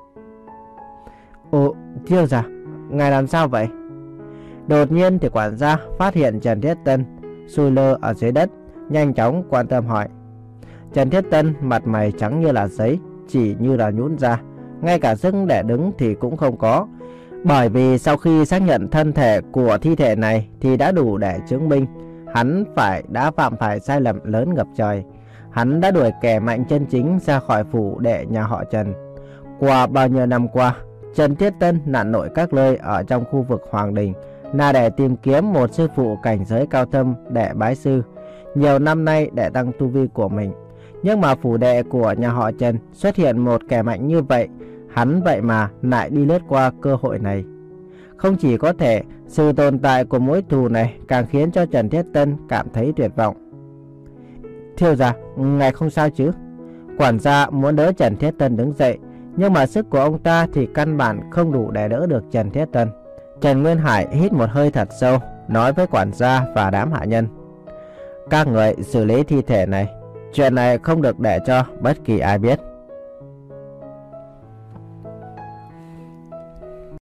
Ồ, thiếu gia, ngài làm sao vậy? Đột nhiên thì quản gia phát hiện Trần Thiết Tân sùi lơ ở dưới đất, nhanh chóng quan tâm hỏi. Trần Thiết Tân mặt mày trắng như là giấy, chỉ như là nhũn ra, ngay cả sức để đứng thì cũng không có. Bởi vì sau khi xác nhận thân thể của thi thể này thì đã đủ để chứng minh hắn phải đã phạm phải sai lầm lớn ngập trời. Hắn đã đuổi kẻ mạnh chân chính ra khỏi phủ đệ nhà họ Trần. Qua bao nhiêu năm qua, Trần Thiết Tân lặn lội các nơi ở trong khu vực Hoàng Đình là để tìm kiếm một sư phụ cảnh giới cao thâm để bái sư, nhiều năm nay để tăng tu vi của mình. Nhưng mà phủ đệ của nhà họ Trần xuất hiện một kẻ mạnh như vậy, hắn vậy mà lại đi lướt qua cơ hội này. Không chỉ có thể, sự tồn tại của mối thù này càng khiến cho Trần Thiết Tân cảm thấy tuyệt vọng. Thiếu gia, ngài không sao chứ? Quản gia muốn đỡ Trần Thiết Tân đứng dậy, nhưng mà sức của ông ta thì căn bản không đủ để đỡ được Trần Thiết Tân. Trần Nguyên Hải hít một hơi thật sâu, nói với quản gia và đám hạ nhân. Các người xử lý thi thể này, chuyện này không được để cho bất kỳ ai biết.